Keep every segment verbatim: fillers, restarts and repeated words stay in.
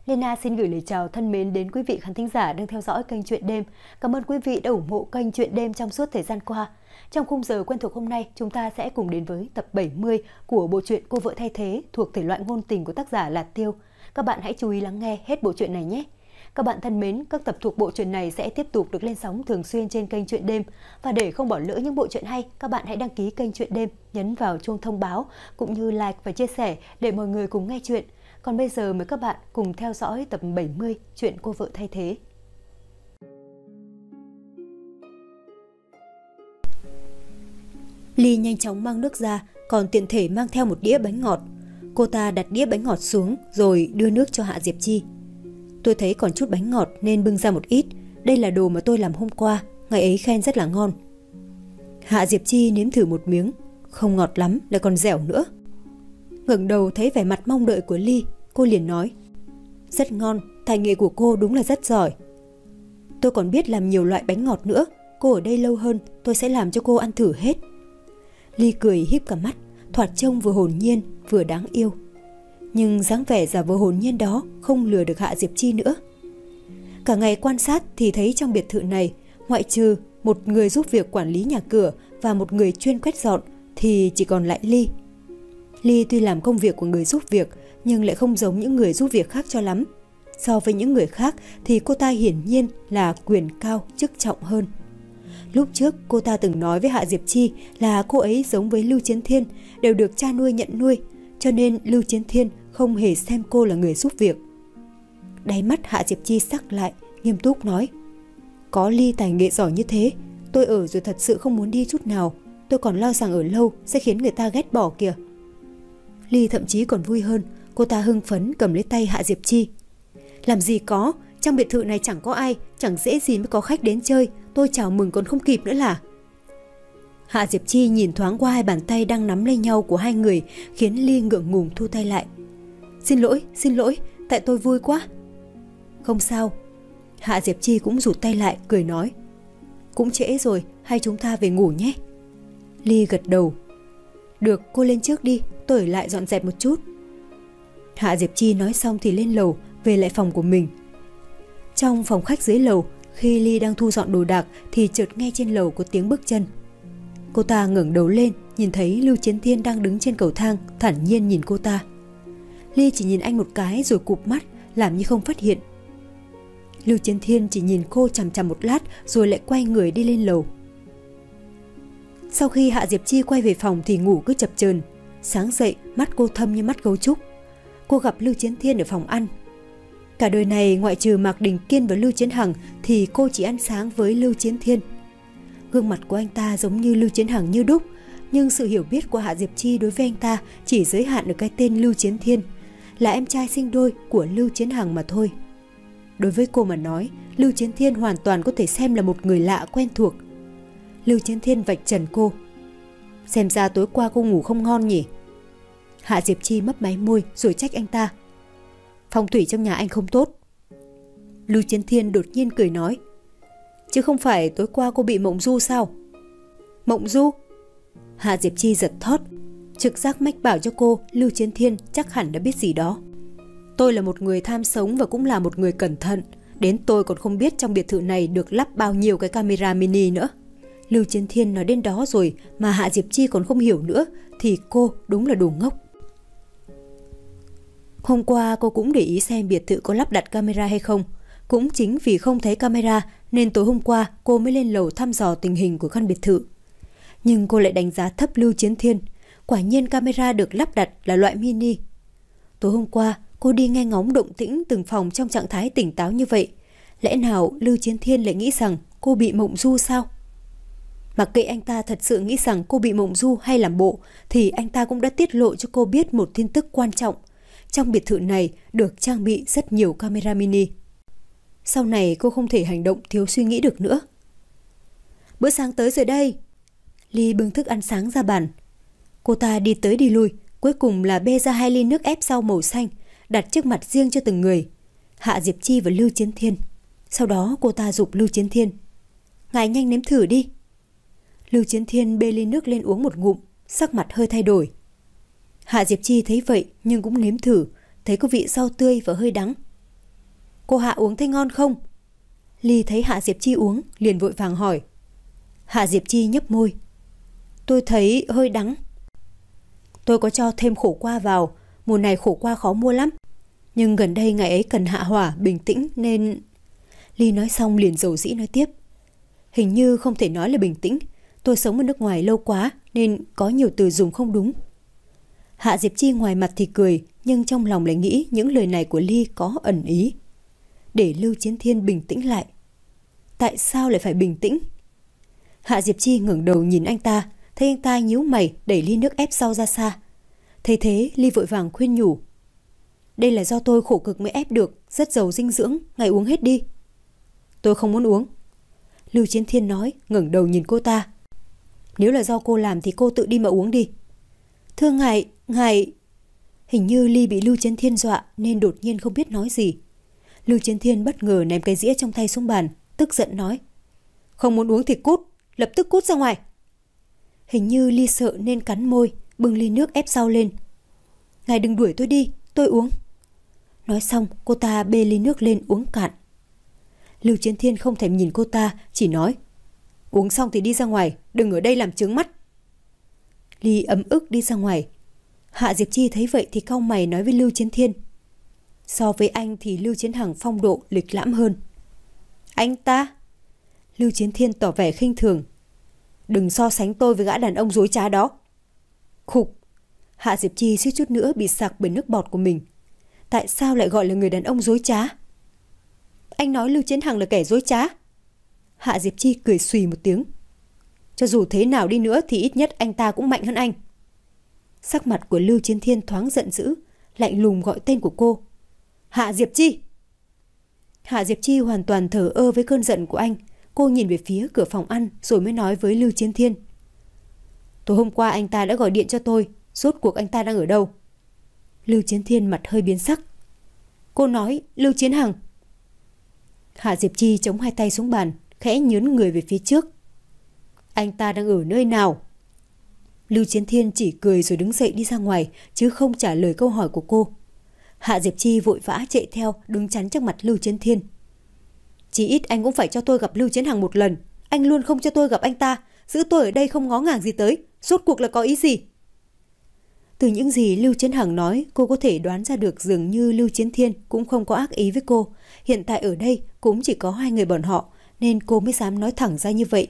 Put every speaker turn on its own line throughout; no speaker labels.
Lena xin gửi lời chào thân mến đến quý vị khán thính giả đang theo dõi kênh Chuyện Đêm. Cảm ơn quý vị đã ủng hộ kênh Chuyện Đêm trong suốt thời gian qua. Trong khung giờ quen thuộc hôm nay, chúng ta sẽ cùng đến với tập bảy mươi của bộ truyện Cô Vợ Thay Thế thuộc thể loại ngôn tình của tác giả là Tiêu. Các bạn hãy chú ý lắng nghe hết bộ truyện này nhé. Các bạn thân mến, các tập thuộc bộ truyện này sẽ tiếp tục được lên sóng thường xuyên trên kênh Chuyện Đêm. Và để không bỏ lỡ những bộ truyện hay, các bạn hãy đăng ký kênh Chuyện Đêm, nhấn vào chuông thông báo cũng như like và chia sẻ để mọi người cùng nghe chuyện. Còn bây giờ mời các bạn cùng theo dõi tập bảy mươi chuyện Cô Vợ Thay Thế. Ly nhanh chóng mang nước ra, còn tiện thể mang theo một đĩa bánh ngọt. Cô ta đặt đĩa bánh ngọt xuống rồi đưa nước cho Hạ Diệp Chi. Tôi thấy còn chút bánh ngọt nên bưng ra một ít. Đây là đồ mà tôi làm hôm qua, ngày ấy khen rất là ngon. Hạ Diệp Chi nếm thử một miếng, không ngọt lắm, lại còn dẻo nữa. Ngẩng đầu thấy vẻ mặt mong đợi của Ly, cô liền nói: rất ngon, tài nghệ của cô đúng là rất giỏi. Tôi còn biết làm nhiều loại bánh ngọt nữa, cô ở đây lâu hơn, tôi sẽ làm cho cô ăn thử hết. Ly cười híp cả mắt, thoạt trông vừa hồn nhiên vừa đáng yêu. Nhưng dáng vẻ giả vờ hồn nhiên đó không lừa được Hạ Diệp Chi nữa. Cả ngày quan sát thì thấy trong biệt thự này, ngoại trừ một người giúp việc quản lý nhà cửa và một người chuyên quét dọn thì chỉ còn lại Ly. Ly tuy làm công việc của người giúp việc nhưng lại không giống những người giúp việc khác cho lắm. So với những người khác thì cô ta hiển nhiên là quyền cao chức trọng hơn. Lúc trước cô ta từng nói với Hạ Diệp Chi là cô ấy giống với Lưu Chiến Thiên, đều được cha nuôi nhận nuôi, cho nên Lưu Chiến Thiên không hề xem cô là người giúp việc. Đáy mắt Hạ Diệp Chi sắc lại, nghiêm túc nói: có Ly tài nghệ giỏi như thế, tôi ở rồi thật sự không muốn đi chút nào. Tôi còn lo rằng ở lâu sẽ khiến người ta ghét bỏ kìa. Ly thậm chí còn vui hơn, cô ta hưng phấn cầm lấy tay Hạ Diệp Chi. Làm gì có, trong biệt thự này chẳng có ai, chẳng dễ gì mới có khách đến chơi, tôi chào mừng còn không kịp nữa là. Hạ Diệp Chi nhìn thoáng qua hai bàn tay đang nắm lấy nhau của hai người, khiến Ly ngượng ngùng thu tay lại. Xin lỗi, xin lỗi, tại tôi vui quá. Không sao. Hạ Diệp Chi cũng rụt tay lại, cười nói: cũng trễ rồi, hay chúng ta về ngủ nhé. Ly gật đầu. Được, cô lên trước đi, tôi ở lại dọn dẹp một chút. Hạ Diệp Chi nói xong thì lên lầu, về lại phòng của mình. Trong phòng khách dưới lầu, khi Ly đang thu dọn đồ đạc thì chợt nghe trên lầu có tiếng bước chân. Cô ta ngẩng đầu lên, nhìn thấy Lưu Chiến Thiên đang đứng trên cầu thang, thản nhiên nhìn cô ta. Ly chỉ nhìn anh một cái rồi cụp mắt, làm như không phát hiện. Lưu Chiến Thiên chỉ nhìn cô chằm chằm một lát rồi lại quay người đi lên lầu. Sau khi Hạ Diệp Chi quay về phòng thì ngủ cứ chập chờn. Sáng dậy, mắt cô thâm như mắt gấu trúc. Cô gặp Lưu Chiến Thiên ở phòng ăn. Cả đời này ngoại trừ Mạc Đình Kiên và Lưu Chiến Hằng thì cô chỉ ăn sáng với Lưu Chiến Thiên. Gương mặt của anh ta giống như Lưu Chiến Hằng như đúc, nhưng sự hiểu biết của Hạ Diệp Chi đối với anh ta chỉ giới hạn ở cái tên Lưu Chiến Thiên, là em trai sinh đôi của Lưu Chiến Hằng mà thôi. Đối với cô mà nói, Lưu Chiến Thiên hoàn toàn có thể xem là một người lạ quen thuộc. Lưu Chiến Thiên vạch trần cô: xem ra tối qua cô ngủ không ngon nhỉ. Hạ Diệp Chi mấp máy môi rồi trách anh ta: phong thủy trong nhà anh không tốt. Lưu Chiến Thiên đột nhiên cười nói: chứ không phải tối qua cô bị mộng du sao? Mộng du? Hạ Diệp Chi giật thót. Trực giác mách bảo cho cô Lưu Chiến Thiên chắc hẳn đã biết gì đó. Tôi là một người tham sống và cũng là một người cẩn thận. Đến tôi còn không biết trong biệt thự này được lắp bao nhiêu cái camera mini nữa. Lưu Chiến Thiên nói đến đó rồi mà Hạ Diệp Chi còn không hiểu nữa thì cô đúng là đồ ngốc. Hôm qua cô cũng để ý xem biệt thự có lắp đặt camera hay không. Cũng chính vì không thấy camera nên tối hôm qua cô mới lên lầu thăm dò tình hình của căn biệt thự. Nhưng cô lại đánh giá thấp Lưu Chiến Thiên. Quả nhiên camera được lắp đặt là loại mini. Tối hôm qua cô đi nghe ngóng động tĩnh từng phòng trong trạng thái tỉnh táo như vậy. Lẽ nào Lưu Chiến Thiên lại nghĩ rằng cô bị mộng du sao? Mặc kệ anh ta thật sự nghĩ rằng cô bị mộng du hay làm bộ thì anh ta cũng đã tiết lộ cho cô biết một tin tức quan trọng. Trong biệt thự này được trang bị rất nhiều camera mini. Sau này cô không thể hành động thiếu suy nghĩ được nữa. Bữa sáng tới rồi đây. Ly bưng thức ăn sáng ra bàn. Cô ta đi tới đi lui, cuối cùng là bê ra hai ly nước ép rau màu xanh, đặt trước mặt riêng cho từng người, Hạ Diệp Chi và Lưu Chiến Thiên. Sau đó cô ta giục Lưu Chiến Thiên: ngài nhanh nếm thử đi. Lưu Chiến Thiên bê ly nước lên uống một ngụm, sắc mặt hơi thay đổi. Hạ Diệp Chi thấy vậy nhưng cũng nếm thử, thấy có vị rau tươi và hơi đắng. Cô Hạ uống thấy ngon không? Ly thấy Hạ Diệp Chi uống, liền vội vàng hỏi. Hạ Diệp Chi nhấp môi. Tôi thấy hơi đắng. Tôi có cho thêm khổ qua vào, mùa này khổ qua khó mua lắm. Nhưng gần đây ngày ấy cần hạ hỏa, bình tĩnh nên... Ly nói xong liền dầu dĩ nói tiếp. Hình như không thể nói là bình tĩnh. Tôi sống ở nước ngoài lâu quá nên có nhiều từ dùng không đúng. Hạ Diệp Chi ngoài mặt thì cười, nhưng trong lòng lại nghĩ những lời này của Ly có ẩn ý. Để Lưu Chiến Thiên bình tĩnh lại. Tại sao lại phải bình tĩnh? Hạ Diệp Chi ngẩng đầu nhìn anh ta, thấy anh ta nhíu mày đẩy ly nước ép sau ra xa. Thấy thế, Ly vội vàng khuyên nhủ. Đây là do tôi khổ cực mới ép được, rất giàu dinh dưỡng, ngài uống hết đi. Tôi không muốn uống. Lưu Chiến Thiên nói, ngẩng đầu nhìn cô ta. Nếu là do cô làm thì cô tự đi mà uống đi. Thưa ngài, ngài... Hình như Ly bị Lưu Chiến Thiên dọa nên đột nhiên không biết nói gì. Lưu Chiến Thiên bất ngờ ném cái dĩa trong tay xuống bàn, tức giận nói. Không muốn uống thì cút, lập tức cút ra ngoài. Hình như Ly sợ nên cắn môi, bưng ly nước ép sau lên. Ngài đừng đuổi tôi đi, tôi uống. Nói xong, cô ta bê ly nước lên uống cạn. Lưu Chiến Thiên không thèm nhìn cô ta, chỉ nói. Uống xong thì đi ra ngoài, đừng ở đây làm chướng mắt. Ly ấm ức đi ra ngoài. Hạ Diệp Chi thấy vậy thì cau mày nói với Lưu Chiến Thiên. So với anh thì Lưu Chiến Hằng phong độ lịch lãm hơn. Anh ta? Lưu Chiến Thiên tỏ vẻ khinh thường. Đừng so sánh tôi với gã đàn ông dối trá đó. Khục. Hạ Diệp Chi suýt chút nữa bị sặc bởi nước bọt của mình. Tại sao lại gọi là người đàn ông dối trá? Anh nói Lưu Chiến Hằng là kẻ dối trá? Hạ Diệp Chi cười xùy một tiếng. Cho dù thế nào đi nữa thì ít nhất anh ta cũng mạnh hơn anh. Sắc mặt của Lưu Chiến Thiên thoáng giận dữ, lạnh lùng gọi tên của cô. Hạ Diệp Chi! Hạ Diệp Chi hoàn toàn thờ ơ với cơn giận của anh. Cô nhìn về phía cửa phòng ăn rồi mới nói với Lưu Chiến Thiên. Tối hôm qua anh ta đã gọi điện cho tôi, rốt cuộc anh ta đang ở đâu? Lưu Chiến Thiên mặt hơi biến sắc. Cô nói Lưu Chiến Hằng. Hạ Diệp Chi chống hai tay xuống bàn, khẽ nhướn người về phía trước. Anh ta đang ở nơi nào? Lưu Chiến Thiên chỉ cười rồi đứng dậy đi ra ngoài, chứ không trả lời câu hỏi của cô. Hạ Diệp Chi vội vã chạy theo, đứng chắn trước mặt Lưu Chiến Thiên. Chỉ ít anh cũng phải cho tôi gặp Lưu Chiến Hằng một lần. Anh luôn không cho tôi gặp anh ta, giữ tôi ở đây không ngó ngàng gì tới. Rốt cuộc là có ý gì? Từ những gì Lưu Chiến Hằng nói, cô có thể đoán ra được dường như Lưu Chiến Thiên cũng không có ác ý với cô. Hiện tại ở đây cũng chỉ có hai người bọn họ, nên cô mới dám nói thẳng ra như vậy.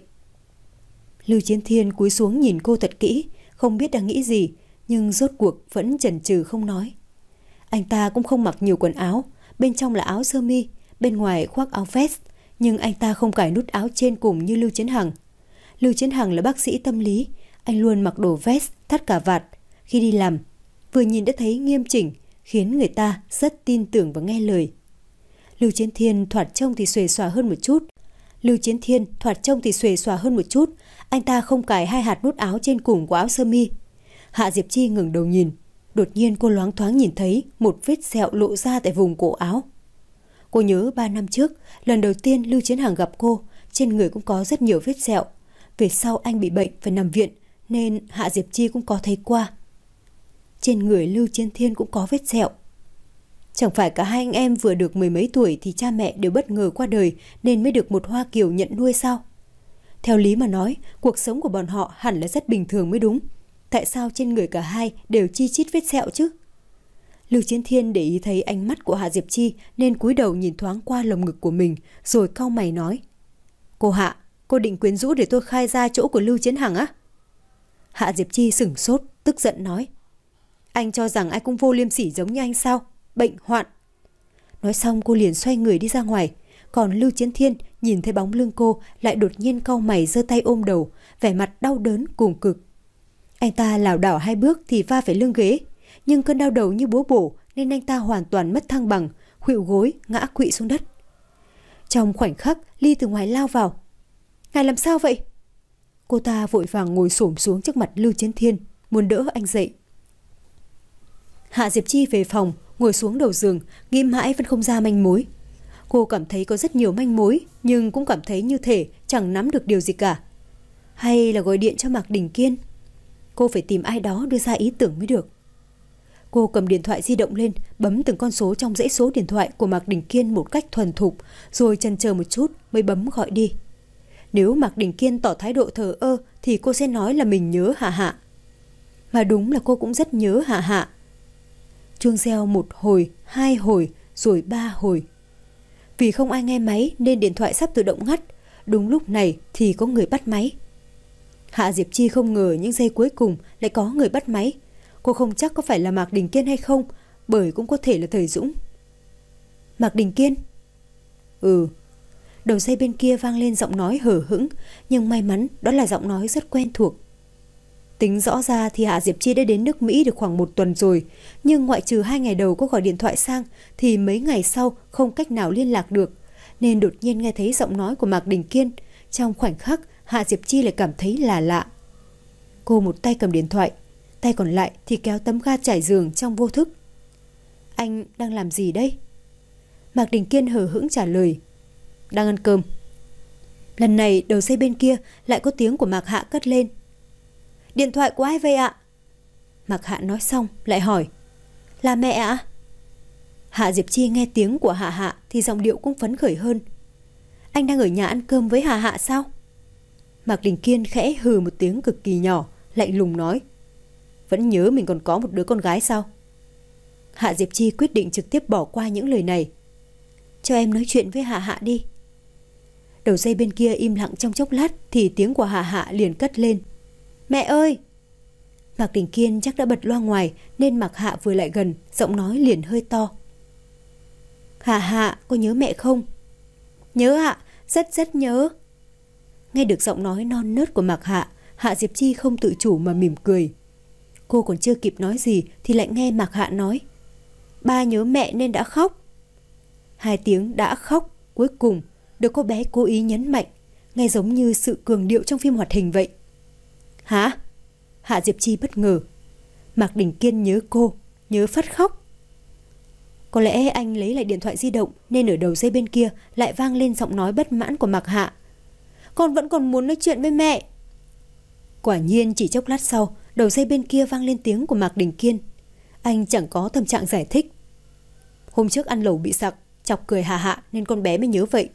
Lưu Chiến Thiên cúi xuống nhìn cô thật kỹ, không biết đang nghĩ gì, nhưng rốt cuộc vẫn chần chừ không nói. Anh ta cũng không mặc nhiều quần áo, bên trong là áo sơ mi, bên ngoài khoác áo vest, nhưng anh ta không cài nút áo trên cùng như Lưu Chiến Hằng. Lưu Chiến Hằng là bác sĩ tâm lý, anh luôn mặc đồ vest, thắt cà vạt. Khi đi làm, vừa nhìn đã thấy nghiêm chỉnh, khiến người ta rất tin tưởng và nghe lời. Lưu Chiến Thiên thoạt trông thì xuề xòa hơn một chút. Lưu Chiến Thiên thoạt trông thì xuề xòa hơn một chút. Anh ta không cài hai hạt nút áo trên cùng của áo sơ mi. Hạ Diệp Chi ngẩng đầu nhìn. Đột nhiên cô loáng thoáng nhìn thấy một vết sẹo lộ ra tại vùng cổ áo. Cô nhớ ba năm trước, lần đầu tiên Lưu Chiến Hằng gặp cô, trên người cũng có rất nhiều vết sẹo. Về sau anh bị bệnh phải nằm viện, nên Hạ Diệp Chi cũng có thấy qua. Trên người Lưu Chiến Thiên cũng có vết sẹo. Chẳng phải cả hai anh em vừa được mười mấy tuổi thì cha mẹ đều bất ngờ qua đời nên mới được một Hoa Kiều nhận nuôi sao? Theo lý mà nói, cuộc sống của bọn họ hẳn là rất bình thường mới đúng. Tại sao trên người cả hai đều chi chít vết sẹo chứ? Lưu Chiến Thiên để ý thấy ánh mắt của Hạ Diệp Chi nên cúi đầu nhìn thoáng qua lồng ngực của mình rồi cau mày nói. Cô Hạ, cô định quyến rũ để tôi khai ra chỗ của Lưu Chiến Hằng á? Hạ Diệp Chi sửng sốt, tức giận nói. Anh cho rằng ai cũng vô liêm sỉ giống như anh sao? Bệnh hoạn. Nói xong cô liền xoay người đi ra ngoài. Còn Lưu Chiến Thiên nhìn thấy bóng lưng cô lại đột nhiên cau mày giơ tay ôm đầu, vẻ mặt đau đớn cùng cực. Anh ta lảo đảo hai bước thì va phải lưng ghế, nhưng cơn đau đầu như búa bổ nên anh ta hoàn toàn mất thăng bằng, khuỵu gối ngã quỵ xuống đất. Trong khoảnh khắc, Ly từ ngoài lao vào. Ngài làm sao vậy? Cô ta vội vàng ngồi xổm xuống trước mặt Lưu Chiến Thiên, muốn đỡ anh dậy. Hạ Diệp Chi về phòng, ngồi xuống đầu giường, nghĩ mãi vẫn không ra manh mối. Cô cảm thấy có rất nhiều manh mối, nhưng cũng cảm thấy như thể chẳng nắm được điều gì cả. Hay là gọi điện cho Mạc Đình Kiên? Cô phải tìm ai đó đưa ra ý tưởng mới được. Cô cầm điện thoại di động lên, bấm từng con số trong dãy số điện thoại của Mạc Đình Kiên một cách thuần thục, rồi chần chờ một chút mới bấm gọi đi. Nếu Mạc Đình Kiên tỏ thái độ thờ ơ thì cô sẽ nói là mình nhớ Hạ Hạ. Mà đúng là cô cũng rất nhớ Hạ Hạ. Chuông reo một hồi, hai hồi, rồi ba hồi. Vì không ai nghe máy nên điện thoại sắp tự động ngắt. Đúng lúc này thì có người bắt máy. Hạ Diệp Chi không ngờ những giây cuối cùng lại có người bắt máy. Cô không chắc có phải là Mạc Đình Kiên hay không, bởi cũng có thể là Thời Dũng. Mạc Đình Kiên? Ừ. Đầu dây bên kia vang lên giọng nói hờ hững, nhưng may mắn đó là giọng nói rất quen thuộc. Tính rõ ra thì Hạ Diệp Chi đã đến nước Mỹ được khoảng một tuần rồi, nhưng ngoại trừ hai ngày đầu có gọi điện thoại sang thì mấy ngày sau không cách nào liên lạc được, nên đột nhiên nghe thấy giọng nói của Mạc Đình Kiên. Trong khoảnh khắc, Hạ Diệp Chi lại cảm thấy là lạ. Cô một tay cầm điện thoại, tay còn lại thì kéo tấm ga trải giường trong vô thức. Anh đang làm gì đây? Mạc Đình Kiên hờ hững trả lời. Đang ăn cơm. Lần này đầu dây bên kia lại có tiếng của Mạc Hạ cất lên. Điện thoại của ai vậy ạ? Mạc Hạ nói xong lại hỏi. Là mẹ ạ? Hạ Diệp Chi nghe tiếng của Hạ Hạ thì giọng điệu cũng phấn khởi hơn. Anh đang ở nhà ăn cơm với Hạ Hạ sao? Mạc Đình Kiên khẽ hừ một tiếng cực kỳ nhỏ, lạnh lùng nói. Vẫn nhớ mình còn có một đứa con gái sao? Hạ Diệp Chi quyết định trực tiếp bỏ qua những lời này. Cho em nói chuyện với Hạ Hạ đi. Đầu dây bên kia im lặng trong chốc lát thì tiếng của Hạ Hạ liền cất lên. Mẹ ơi! Mạc Đình Kiên chắc đã bật loa ngoài nên Mạc Hạ vừa lại gần, giọng nói liền hơi to. Hạ Hạ, có nhớ mẹ không? Nhớ ạ, rất rất nhớ. Nghe được giọng nói non nớt của Mạc Hạ, Hạ Diệp Chi không tự chủ mà mỉm cười. Cô còn chưa kịp nói gì thì lại nghe Mạc Hạ nói. Ba nhớ mẹ nên đã khóc. Hai tiếng đã khóc cuối cùng được cô bé cố ý nhấn mạnh, nghe giống như sự cường điệu trong phim hoạt hình vậy. Hả? Hạ Diệp Chi bất ngờ. Mạc Đình Kiên nhớ cô, nhớ phát khóc. Có lẽ anh lấy lại điện thoại di động nên ở đầu dây bên kia lại vang lên giọng nói bất mãn của Mạc Hạ. Con vẫn còn muốn nói chuyện với mẹ. Quả nhiên chỉ chốc lát sau, đầu dây bên kia vang lên tiếng của Mạc Đình Kiên. Anh chẳng có tâm trạng giải thích. Hôm trước ăn lẩu bị sặc, chọc cười Hạ Hạ nên con bé mới nhớ vậy.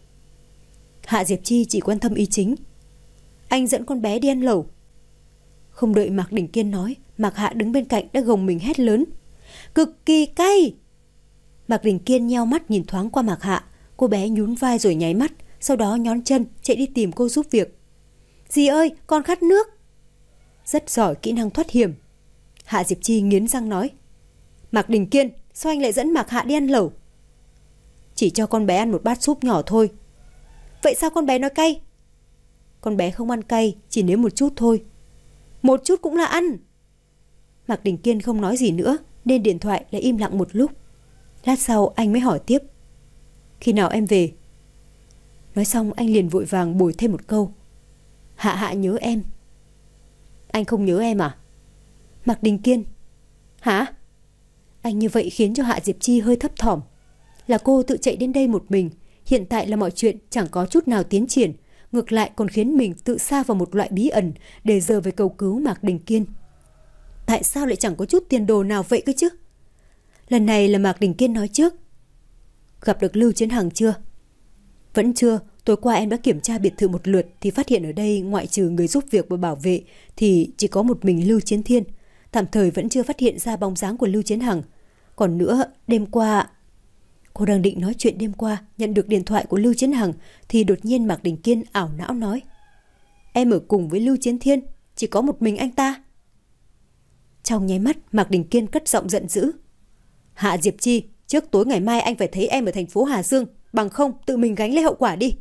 Hạ Diệp Chi chỉ quan tâm ý chính. Anh dẫn con bé đi ăn lẩu. Không đợi Mạc Đình Kiên nói, Mạc Hạ đứng bên cạnh đã gồng mình hét lớn. Cực kỳ cay! Mạc Đình Kiên nheo mắt nhìn thoáng qua Mạc Hạ. Cô bé nhún vai rồi nháy mắt, sau đó nhón chân chạy đi tìm cô giúp việc. Dì ơi, con khát nước. Rất giỏi kỹ năng thoát hiểm. Hạ Diệp Chi nghiến răng nói. Mạc Đình Kiên, sao anh lại dẫn Mạc Hạ đi ăn lẩu? Chỉ cho con bé ăn một bát súp nhỏ thôi. Vậy sao con bé nói cay? Con bé không ăn cay, chỉ nếm một chút thôi. Một chút cũng là ăn. Mạc Đình Kiên không nói gì nữa nên điện thoại lại im lặng một lúc. Lát sau anh mới hỏi tiếp. Khi nào em về? Nói xong anh liền vội vàng bồi thêm một câu. Hạ Hạ nhớ em. Anh không nhớ em à? Mạc Đình Kiên. Hả? Anh như vậy khiến cho Hạ Diệp Chi hơi thấp thỏm. Là cô tự chạy đến đây một mình. Hiện tại là mọi chuyện chẳng có chút nào tiến triển, ngược lại còn khiến mình tự sa vào một loại bí ẩn để giờ về cầu cứu Mạc Đình Kiên. Tại sao lại chẳng có chút tiền đồ nào vậy cơ chứ? Lần này là Mạc Đình Kiên nói trước. Gặp được Lưu Chiến Hằng chưa? Vẫn chưa. Tối qua em đã kiểm tra biệt thự một lượt thì phát hiện ở đây ngoại trừ người giúp việc và bảo vệ thì chỉ có một mình Lưu Chiến Thiên. Tạm thời vẫn chưa phát hiện ra bóng dáng của Lưu Chiến Hằng. Còn nữa, đêm qua... Cô đang định nói chuyện đêm qua nhận được điện thoại của Lưu Chiến Hằng thì đột nhiên Mạc Đình Kiên ảo não nói. Em ở cùng với Lưu Chiến Thiên, chỉ có một mình anh ta. Trong nháy mắt Mạc Đình Kiên cất giọng giận dữ. Hạ Diệp Chi, trước tối ngày mai anh phải thấy em ở thành phố Hà Dương, bằng không tự mình gánh lấy hậu quả đi.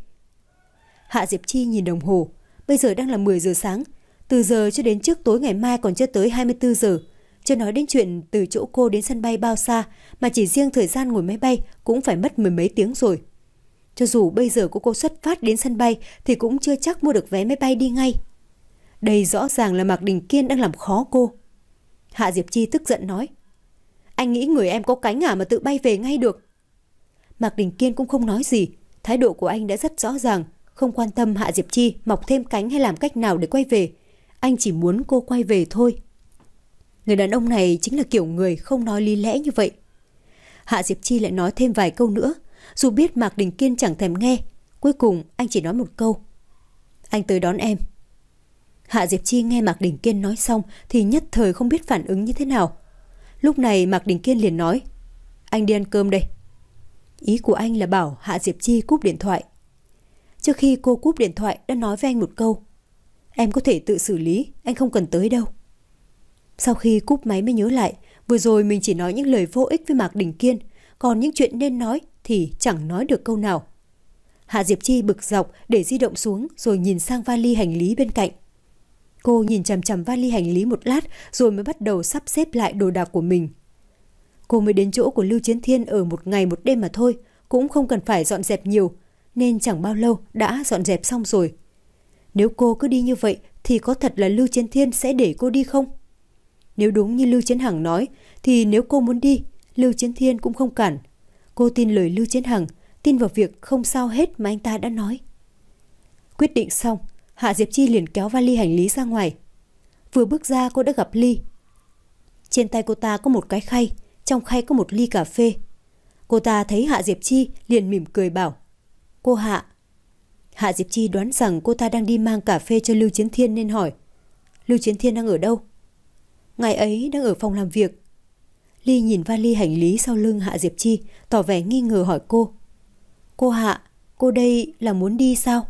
Hạ Diệp Chi nhìn đồng hồ, bây giờ đang là mười giờ sáng, từ giờ cho đến trước tối ngày mai còn chưa tới hai mươi tư giờ. Chưa nói đến chuyện từ chỗ cô đến sân bay bao xa, mà chỉ riêng thời gian ngồi máy bay cũng phải mất mười mấy tiếng rồi. Cho dù bây giờ cô cô xuất phát đến sân bay thì cũng chưa chắc mua được vé máy bay đi ngay. Đây rõ ràng là Mạc Đình Kiên đang làm khó cô. Hạ Diệp Chi tức giận nói. Anh nghĩ người em có cánh à mà tự bay về ngay được? Mạc Đình Kiên cũng không nói gì. Thái độ của anh đã rất rõ ràng, không quan tâm Hạ Diệp Chi mọc thêm cánh hay làm cách nào để quay về. Anh chỉ muốn cô quay về thôi. Người đàn ông này chính là kiểu người không nói lý lẽ như vậy. Hạ Diệp Chi lại nói thêm vài câu nữa. Dù biết Mạc Đình Kiên chẳng thèm nghe, cuối cùng anh chỉ nói một câu: anh tới đón em. Hạ Diệp Chi nghe Mạc Đình Kiên nói xong thì nhất thời không biết phản ứng như thế nào. Lúc này Mạc Đình Kiên liền nói: anh đi ăn cơm đây. Ý của anh là bảo Hạ Diệp Chi cúp điện thoại. Trước khi cô cúp điện thoại đã nói với anh một câu: em có thể tự xử lý, anh không cần tới đâu. Sau khi cúp máy mới nhớ lại, vừa rồi mình chỉ nói những lời vô ích với Mạc Đình Kiên, còn những chuyện nên nói thì chẳng nói được câu nào. Hạ Diệp Chi bực dọc để di động xuống rồi nhìn sang vali hành lý bên cạnh. Cô nhìn chằm chằm vali hành lý một lát rồi mới bắt đầu sắp xếp lại đồ đạc của mình. Cô mới đến chỗ của Lưu Chiến Thiên ở một ngày một đêm mà thôi, cũng không cần phải dọn dẹp nhiều, nên chẳng bao lâu đã dọn dẹp xong rồi. Nếu cô cứ đi như vậy thì có thật là Lưu Chiến Thiên sẽ để cô đi không? Nếu đúng như Lưu Chiến Hằng nói thì nếu cô muốn đi, Lưu Chiến Thiên cũng không cản. Cô tin lời Lưu Chiến Hằng, tin vào việc không sao hết mà anh ta đã nói. Quyết định xong, Hạ Diệp Chi liền kéo vali hành lý ra ngoài. Vừa bước ra cô đã gặp Ly. Trên tay cô ta có một cái khay, trong khay có một ly cà phê. Cô ta thấy Hạ Diệp Chi liền mỉm cười bảo: cô Hạ. Hạ Diệp Chi đoán rằng cô ta đang đi mang cà phê cho Lưu Chiến Thiên nên hỏi: Lưu Chiến Thiên đang ở đâu? Ngày ấy đang ở phòng làm việc. Ly nhìn vali hành lý sau lưng Hạ Diệp Chi, tỏ vẻ nghi ngờ hỏi cô: cô Hạ, cô đây là muốn đi sao?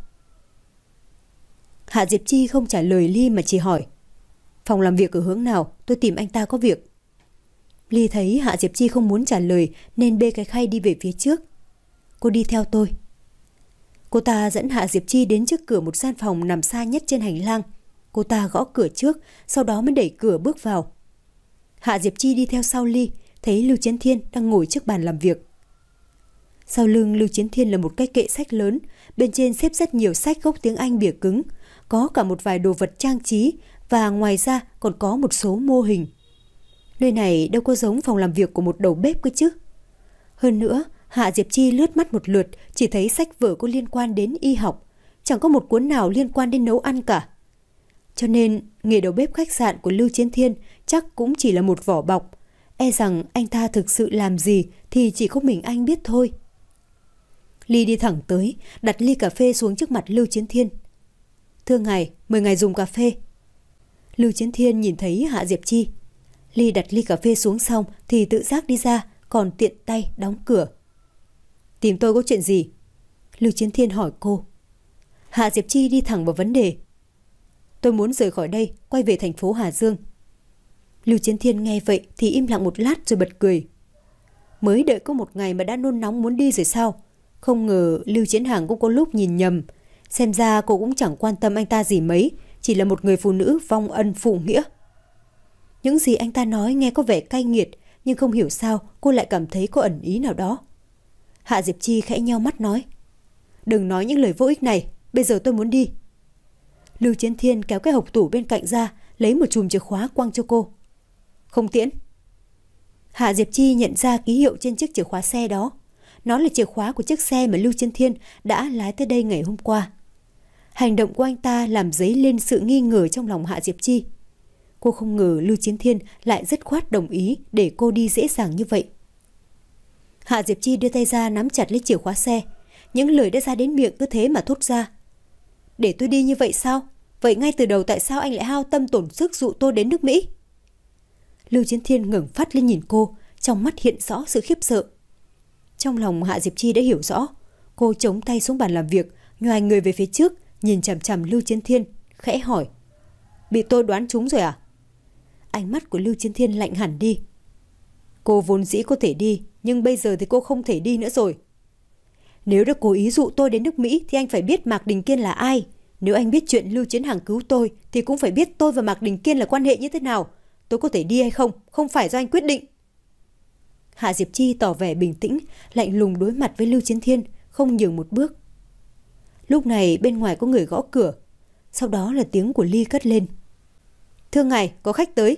Hạ Diệp Chi không trả lời Ly mà chỉ hỏi: phòng làm việc ở hướng nào, tôi tìm anh ta có việc. Ly thấy Hạ Diệp Chi không muốn trả lời nên bê cái khay đi về phía trước. Cô đi theo tôi. Cô ta dẫn Hạ Diệp Chi đến trước cửa một gian phòng nằm xa nhất trên hành lang. Cô ta gõ cửa trước, sau đó mới đẩy cửa bước vào. Hạ Diệp Chi đi theo sau Ly, thấy Lưu Chiến Thiên đang ngồi trước bàn làm việc. Sau lưng Lưu Chiến Thiên là một cái kệ sách lớn, bên trên xếp rất nhiều sách gốc tiếng Anh bìa cứng, có cả một vài đồ vật trang trí và ngoài ra còn có một số mô hình. Nơi này đâu có giống phòng làm việc của một đầu bếp cơ chứ. Hơn nữa, Hạ Diệp Chi lướt mắt một lượt, chỉ thấy sách vở có liên quan đến y học, chẳng có một cuốn nào liên quan đến nấu ăn cả. Cho nên, nghề đầu bếp khách sạn của Lưu Chiến Thiên chắc cũng chỉ là một vỏ bọc. E rằng anh ta thực sự làm gì thì chỉ có mình anh biết thôi. Ly đi thẳng tới, đặt ly cà phê xuống trước mặt Lưu Chiến Thiên. Thưa ngài, mời ngài dùng cà phê. Lưu Chiến Thiên nhìn thấy Hạ Diệp Chi. Ly đặt ly cà phê xuống xong thì tự giác đi ra, còn tiện tay đóng cửa. Tìm tôi có chuyện gì? Lưu Chiến Thiên hỏi cô. Hạ Diệp Chi đi thẳng vào vấn đề. Tôi muốn rời khỏi đây, quay về thành phố Hà Dương. Lưu Chiến Thiên nghe vậy thì im lặng một lát rồi bật cười. Mới đợi có một ngày mà đã nôn nóng muốn đi rồi sao? Không ngờ Lưu Chiến Hằng cũng có lúc nhìn nhầm. Xem ra cô cũng chẳng quan tâm anh ta gì mấy, chỉ là một người phụ nữ vong ân phụ nghĩa. Những gì anh ta nói nghe có vẻ cay nghiệt, nhưng không hiểu sao cô lại cảm thấy có ẩn ý nào đó. Hạ Diệp Chi khẽ nheo mắt nói: đừng nói những lời vô ích này, bây giờ tôi muốn đi. Lưu Chiến Thiên kéo cái hộc tủ bên cạnh ra, lấy một chùm chìa khóa quăng cho cô. Không tiễn. Hạ Diệp Chi nhận ra ký hiệu trên chiếc chìa khóa xe đó. Nó là chìa khóa của chiếc xe mà Lưu Chiến Thiên đã lái tới đây ngày hôm qua. Hành động của anh ta làm dấy lên sự nghi ngờ trong lòng Hạ Diệp Chi. Cô không ngờ Lưu Chiến Thiên lại dứt khoát đồng ý để cô đi dễ dàng như vậy. Hạ Diệp Chi đưa tay ra nắm chặt lấy chìa khóa xe. Những lời đã ra đến miệng cứ thế mà thốt ra. Để tôi đi như vậy sao? Vậy ngay từ đầu tại sao anh lại hao tâm tổn sức dụ tôi đến nước Mỹ? Lưu Chiến Thiên ngẩng phát lên nhìn cô, trong mắt hiện rõ sự khiếp sợ. Trong lòng Hạ Diệp Chi đã hiểu rõ. Cô chống tay xuống bàn làm việc, nhoài người về phía trước, nhìn chằm chằm Lưu Chiến Thiên, khẽ hỏi: bị tôi đoán trúng rồi à? Ánh mắt của Lưu Chiến Thiên lạnh hẳn đi. Cô vốn dĩ có thể đi, nhưng bây giờ thì cô không thể đi nữa rồi. Nếu đã cố ý dụ tôi đến nước Mỹ thì anh phải biết Mạc Đình Kiên là ai. Nếu anh biết chuyện Lưu Chiến Hằng cứu tôi thì cũng phải biết tôi và Mạc Đình Kiên là quan hệ như thế nào. Tôi có thể đi hay không, không phải do anh quyết định. Hạ Diệp Chi tỏ vẻ bình tĩnh, lạnh lùng đối mặt với Lưu Chiến Thiên, không nhường một bước. Lúc này bên ngoài có người gõ cửa. Sau đó là tiếng của Ly cất lên. Thưa ngài, có khách tới.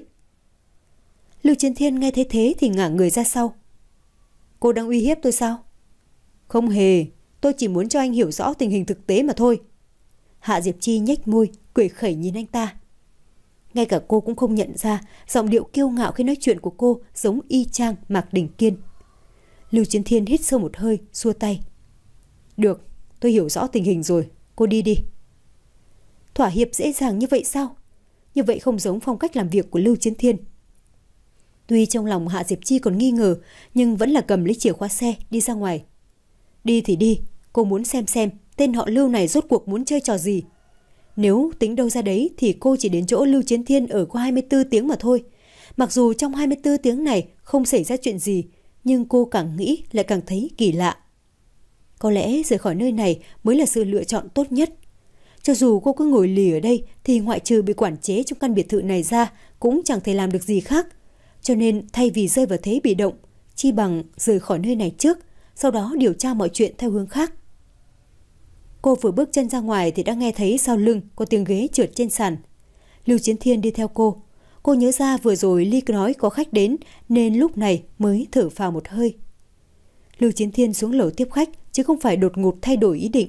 Lưu Chiến Thiên nghe thấy thế thì ngả người ra sau. Cô đang uy hiếp tôi sao? Không hề, tôi chỉ muốn cho anh hiểu rõ tình hình thực tế mà thôi. Hạ Diệp Chi nhếch môi, cười khẩy nhìn anh ta. Ngay cả cô cũng không nhận ra giọng điệu kiêu ngạo khi nói chuyện của cô giống y chang Mạc Đình Kiên. Lưu Chiến Thiên hít sâu một hơi, xua tay. Được, tôi hiểu rõ tình hình rồi, cô đi đi. Thỏa hiệp dễ dàng như vậy sao? Như vậy không giống phong cách làm việc của Lưu Chiến Thiên. Tuy trong lòng Hạ Diệp Chi còn nghi ngờ, nhưng vẫn là cầm lấy chìa khóa xe đi ra ngoài. Đi thì đi, cô muốn xem xem tên họ Lưu này rốt cuộc muốn chơi trò gì. Nếu tính đâu ra đấy thì cô chỉ đến chỗ Lưu Chiến Thiên ở qua hai mươi tư tiếng mà thôi. Mặc dù trong hai mươi tư tiếng này không xảy ra chuyện gì, nhưng cô càng nghĩ lại càng thấy kỳ lạ. Có lẽ rời khỏi nơi này mới là sự lựa chọn tốt nhất. Cho dù cô cứ ngồi lì ở đây thì ngoại trừ bị quản chế trong căn biệt thự này ra cũng chẳng thể làm được gì khác. Cho nên thay vì rơi vào thế bị động, chi bằng rời khỏi nơi này trước, sau đó điều tra mọi chuyện theo hướng khác. Cô vừa bước chân ra ngoài thì đã nghe thấy sau lưng có tiếng ghế trượt trên sàn. Lưu Chiến Thiên đi theo cô. Cô nhớ ra vừa rồi Ly nói có khách đến nên lúc này mới thở phào một hơi. Lưu Chiến Thiên xuống lầu tiếp khách chứ không phải đột ngột thay đổi ý định.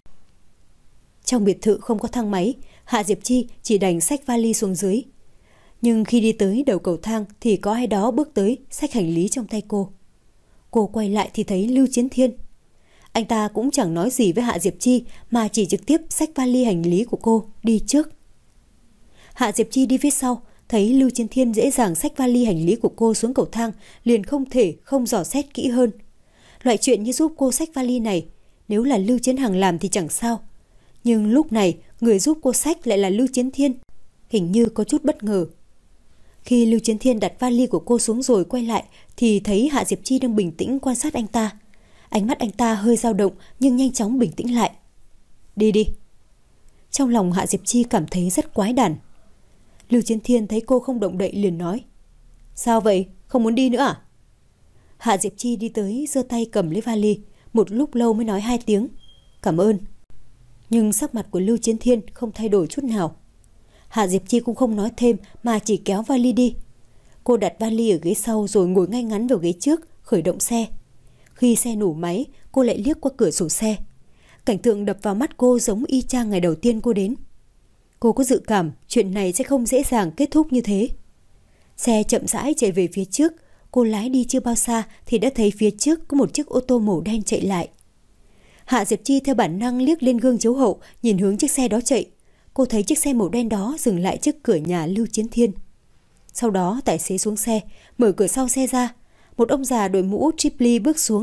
Trong biệt thự không có thang máy, Hạ Diệp Chi chỉ đành xách vali xuống dưới. Nhưng khi đi tới đầu cầu thang thì có ai đó bước tới xách hành lý trong tay cô. Cô quay lại thì thấy Lưu Chiến Thiên. Anh ta cũng chẳng nói gì với Hạ Diệp Chi mà chỉ trực tiếp xách vali hành lý của cô đi trước. Hạ Diệp Chi đi phía sau, thấy Lưu Chiến Thiên dễ dàng xách vali hành lý của cô xuống cầu thang, liền không thể không dò xét kỹ hơn. Loại chuyện như giúp cô xách vali này, nếu là Lưu Chiến Hằng làm thì chẳng sao. Nhưng lúc này, người giúp cô xách lại là Lưu Chiến Thiên. Hình như có chút bất ngờ. Khi Lưu Chiến Thiên đặt vali của cô xuống rồi quay lại, thì thấy Hạ Diệp Chi đang bình tĩnh quan sát anh ta. Ánh mắt anh ta hơi dao động nhưng nhanh chóng bình tĩnh lại. Đi đi. Trong lòng Hạ Diệp Chi cảm thấy rất quái đản. Lưu Chiến Thiên thấy cô không động đậy liền nói. Sao vậy? Không muốn đi nữa à? Hạ Diệp Chi đi tới giơ tay cầm lấy vali, một lúc lâu mới nói hai tiếng. Cảm ơn. Nhưng sắc mặt của Lưu Chiến Thiên không thay đổi chút nào. Hạ Diệp Chi cũng không nói thêm mà chỉ kéo vali đi. Cô đặt vali ở ghế sau rồi ngồi ngay ngắn vào ghế trước, khởi động xe. Khi xe nổ máy, cô lại liếc qua cửa sổ xe. Cảnh tượng đập vào mắt cô giống y chang ngày đầu tiên cô đến. Cô có dự cảm chuyện này sẽ không dễ dàng kết thúc như thế. Xe chậm rãi chạy về phía trước. Cô lái đi chưa bao xa thì đã thấy phía trước có một chiếc ô tô màu đen chạy lại. Hạ Diệp Chi theo bản năng liếc lên gương chiếu hậu, nhìn hướng chiếc xe đó chạy. Cô thấy chiếc xe màu đen đó dừng lại trước cửa nhà Lưu Chiến Thiên. Sau đó tài xế xuống xe, mở cửa sau xe ra. Một ông già đội mũ Tripoli bước xuống.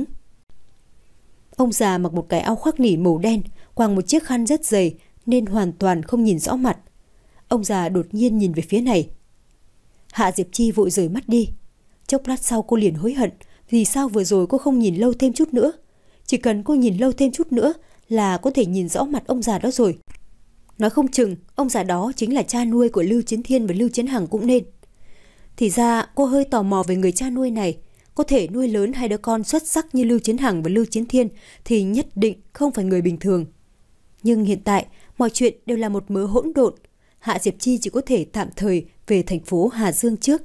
Ông già mặc một cái áo khoác nỉ màu đen, quàng một chiếc khăn rất dày nên hoàn toàn không nhìn rõ mặt. Ông già đột nhiên nhìn về phía này. Hạ Diệp Chi vội rời mắt đi. Chốc lát sau cô liền hối hận vì sao vừa rồi cô không nhìn lâu thêm chút nữa. Chỉ cần cô nhìn lâu thêm chút nữa là có thể nhìn rõ mặt ông già đó rồi. Nói không chừng ông già đó chính là cha nuôi của Lưu Chiến Thiên và Lưu Chiến Hằng cũng nên. Thì ra cô hơi tò mò về người cha nuôi này. Có thể nuôi lớn hai đứa con xuất sắc như Lưu Chiến Hằng và Lưu Chiến Thiên thì nhất định không phải người bình thường. Nhưng hiện tại mọi chuyện đều là một mớ hỗn độn. Hạ Diệp Chi chỉ có thể tạm thời về thành phố Hà Dương trước.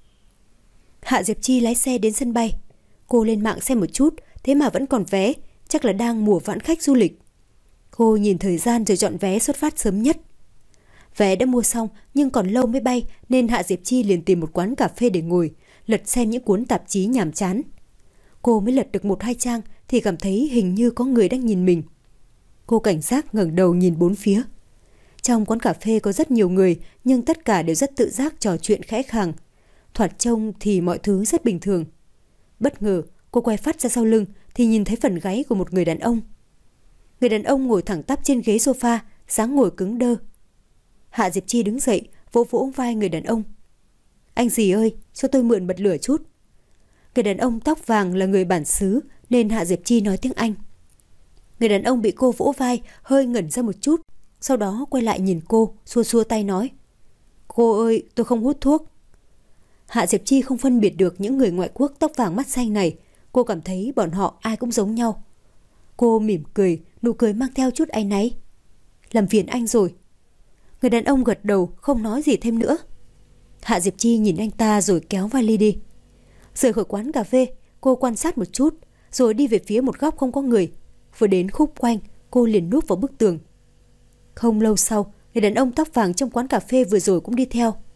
Hạ Diệp Chi lái xe đến sân bay. Cô lên mạng xem một chút, thế mà vẫn còn vé, chắc là đang mùa vãn khách du lịch. Cô nhìn thời gian rồi chọn vé xuất phát sớm nhất. Vé đã mua xong nhưng còn lâu mới bay nên Hạ Diệp Chi liền tìm một quán cà phê để ngồi, lật xem những cuốn tạp chí nhàm chán. Cô mới lật được một hai trang thì cảm thấy hình như có người đang nhìn mình. Cô cảnh giác ngẩng đầu nhìn bốn phía. Trong quán cà phê có rất nhiều người nhưng tất cả đều rất tự giác trò chuyện khẽ khàng. Thoạt trông thì mọi thứ rất bình thường. Bất ngờ cô quay phát ra sau lưng thì nhìn thấy phần gáy của một người đàn ông. Người đàn ông ngồi thẳng tắp trên ghế sofa, dáng ngồi cứng đơ. Hạ Diệp Chi đứng dậy, vỗ vỗ vai người đàn ông. Anh dì ơi, cho tôi mượn bật lửa chút. Người đàn ông tóc vàng là người bản xứ nên Hạ Diệp Chi nói tiếng Anh. Người đàn ông bị cô vỗ vai hơi ngẩn ra một chút, sau đó quay lại nhìn cô, xua xua tay nói. Cô ơi, tôi không hút thuốc. Hạ Diệp Chi không phân biệt được những người ngoại quốc tóc vàng mắt xanh này. Cô cảm thấy bọn họ ai cũng giống nhau. Cô mỉm cười, nụ cười mang theo chút áy náy. Làm phiền anh rồi. Người đàn ông gật đầu, không nói gì thêm nữa. Hạ Diệp Chi nhìn anh ta rồi kéo vali đi. Rời khỏi quán cà phê, cô quan sát một chút, rồi đi về phía một góc không có người. Vừa đến khúc quanh, cô liền núp vào bức tường. Không lâu sau, người đàn ông tóc vàng trong quán cà phê vừa rồi cũng đi theo.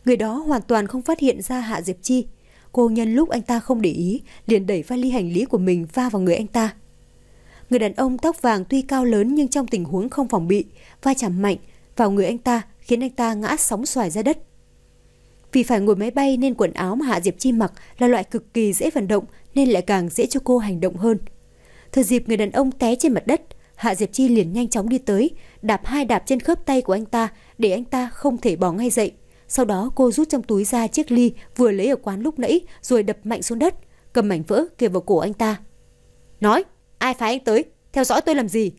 Người đó hoàn toàn không phát hiện ra Hạ Diệp Chi. Cô nhân lúc anh ta không để ý, liền đẩy vali hành lý của mình va vào người anh ta. Người đàn ông tóc vàng tuy cao lớn nhưng trong tình huống không phòng bị, va chạm mạnh vào người anh ta khiến anh ta ngã sóng xoài ra đất. Vì phải ngồi máy bay nên quần áo mà Hạ Diệp Chi mặc là loại cực kỳ dễ vận động nên lại càng dễ cho cô hành động hơn. Thừa dịp người đàn ông té trên mặt đất, Hạ Diệp Chi liền nhanh chóng đi tới, đạp hai đạp trên khớp tay của anh ta để anh ta không thể bò ngay dậy. Sau đó cô rút trong túi ra chiếc ly vừa lấy ở quán lúc nãy rồi đập mạnh xuống đất, cầm mảnh vỡ kề vào cổ anh ta. Nói, ai phái anh tới, theo dõi tôi làm gì?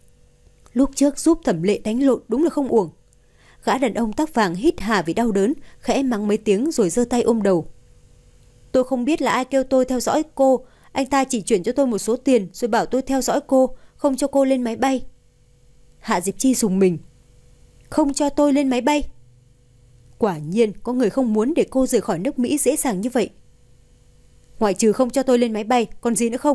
Lúc trước giúp Thẩm Lệ đánh lộn đúng là không uổng. Gã đàn ông tóc vàng hít hà vì đau đớn, khẽ mắng mấy tiếng rồi giơ tay ôm đầu. Tôi không biết là ai kêu tôi theo dõi cô, anh ta chỉ chuyển cho tôi một số tiền rồi bảo tôi theo dõi cô, không cho cô lên máy bay. Hạ Diệp Chi rùng mình. Không cho tôi lên máy bay? Quả nhiên có người không muốn để cô rời khỏi nước Mỹ dễ dàng như vậy. Ngoại trừ không cho tôi lên máy bay, còn gì nữa không?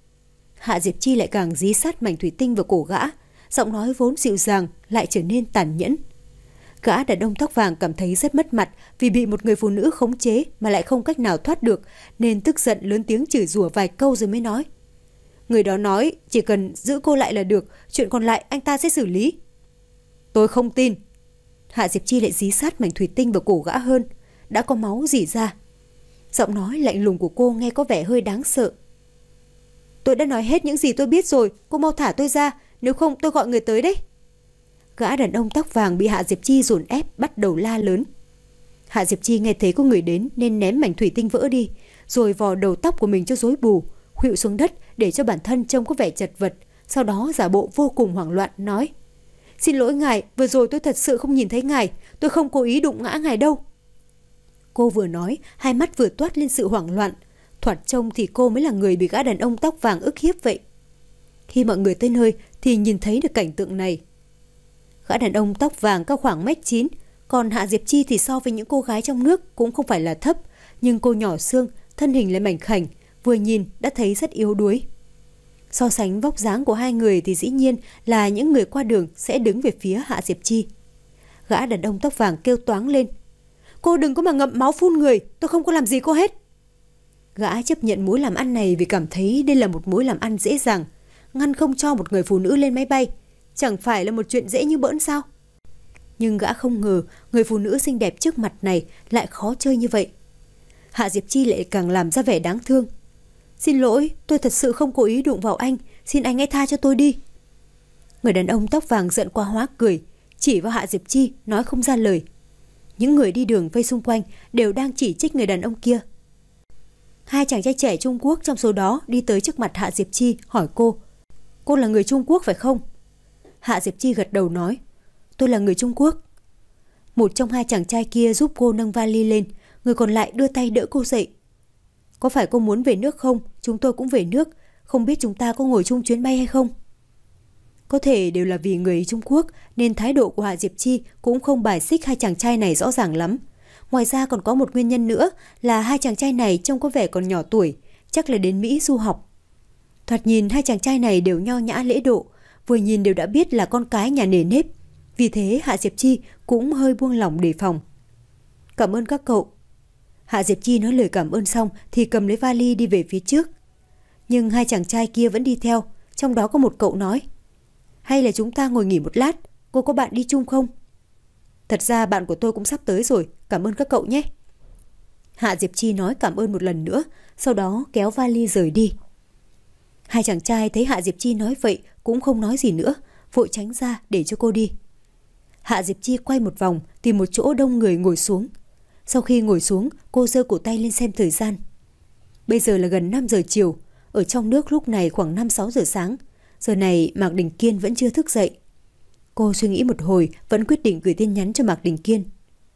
Hạ Diệp Chi lại càng dí sát mảnh thủy tinh vào cổ gã, giọng nói vốn dịu dàng lại trở nên tàn nhẫn. Gã đàn ông tóc vàng cảm thấy rất mất mặt vì bị một người phụ nữ khống chế mà lại không cách nào thoát được, nên tức giận lớn tiếng chửi rủa vài câu rồi mới nói. Người đó nói chỉ cần giữ cô lại là được, chuyện còn lại anh ta sẽ xử lý. Tôi không tin. Hạ Diệp Chi lại dí sát mảnh thủy tinh vào cổ gã hơn, đã có máu rỉ ra. Giọng nói lạnh lùng của cô nghe có vẻ hơi đáng sợ. Tôi đã nói hết những gì tôi biết rồi, cô mau thả tôi ra, nếu không tôi gọi người tới đấy. Gã đàn ông tóc vàng bị Hạ Diệp Chi dồn ép bắt đầu la lớn. Hạ Diệp Chi nghe thấy có người đến nên ném mảnh thủy tinh vỡ đi, rồi vò đầu tóc của mình cho rối bù, khuỵu xuống đất để cho bản thân trông có vẻ chật vật, sau đó giả bộ vô cùng hoảng loạn nói. Xin lỗi ngài, vừa rồi tôi thật sự không nhìn thấy ngài, tôi không cố ý đụng ngã ngài đâu. Cô vừa nói, hai mắt vừa toát lên sự hoảng loạn, thoạt trông thì cô mới là người bị gã đàn ông tóc vàng ức hiếp vậy. Khi mọi người tới nơi thì nhìn thấy được cảnh tượng này. Gã đàn ông tóc vàng cao khoảng mét chín, còn Hạ Diệp Chi thì so với những cô gái trong nước cũng không phải là thấp, nhưng cô nhỏ xương, thân hình lại mảnh khảnh, vừa nhìn đã thấy rất yếu đuối. So sánh vóc dáng của hai người thì dĩ nhiên là những người qua đường sẽ đứng về phía Hạ Diệp Chi. Gã đàn ông tóc vàng kêu toáng lên. Cô đừng có mà ngậm máu phun người, tôi không có làm gì cô hết. Gã chấp nhận mối làm ăn này vì cảm thấy đây là một mối làm ăn dễ dàng, ngăn không cho một người phụ nữ lên máy bay. Chẳng phải là một chuyện dễ như bỡn sao? Nhưng gã không ngờ người phụ nữ xinh đẹp trước mặt này lại khó chơi như vậy. Hạ Diệp Chi lại càng làm ra vẻ đáng thương. Xin lỗi, tôi thật sự không cố ý đụng vào anh, xin anh hãy tha cho tôi đi. Người đàn ông tóc vàng giận quá hóa cười, chỉ vào Hạ Diệp Chi nói không ra lời. Những người đi đường vây xung quanh đều đang chỉ trích người đàn ông kia. Hai chàng trai trẻ Trung Quốc trong số đó đi tới trước mặt Hạ Diệp Chi hỏi cô. Cô là người Trung Quốc phải không? Hạ Diệp Chi gật đầu nói. Tôi là người Trung Quốc. Một trong hai chàng trai kia giúp cô nâng vali lên, người còn lại đưa tay đỡ cô dậy. Có phải cô muốn về nước không? Chúng tôi cũng về nước, không biết chúng ta có ngồi chung chuyến bay hay không? Có thể đều là vì người Trung Quốc nên thái độ của Hạ Diệp Chi cũng không bài xích hai chàng trai này rõ ràng lắm. Ngoài ra còn có một nguyên nhân nữa là hai chàng trai này trông có vẻ còn nhỏ tuổi, chắc là đến Mỹ du học. Thoạt nhìn hai chàng trai này đều nho nhã lễ độ, vừa nhìn đều đã biết là con cái nhà nề nếp. Vì thế Hạ Diệp Chi cũng hơi buông lỏng đề phòng. Cảm ơn các cậu. Hạ Diệp Chi nói lời cảm ơn xong thì cầm lấy vali đi về phía trước. Nhưng hai chàng trai kia vẫn đi theo, trong đó có một cậu nói. Hay là chúng ta ngồi nghỉ một lát, cô có bạn đi chung không? Thật ra bạn của tôi cũng sắp tới rồi, cảm ơn các cậu nhé. Hạ Diệp Chi nói cảm ơn một lần nữa, sau đó kéo vali rời đi. Hai chàng trai thấy Hạ Diệp Chi nói vậy cũng không nói gì nữa, vội tránh ra để cho cô đi. Hạ Diệp Chi quay một vòng, tìm một chỗ đông người ngồi xuống. Sau khi ngồi xuống, cô giơ cổ tay lên xem thời gian. Bây giờ là gần năm giờ chiều, ở trong nước lúc này khoảng năm sáu giờ sáng. Giờ này Mạc Đình Kiên vẫn chưa thức dậy. Cô suy nghĩ một hồi, vẫn quyết định gửi tin nhắn cho Mạc Đình Kiên.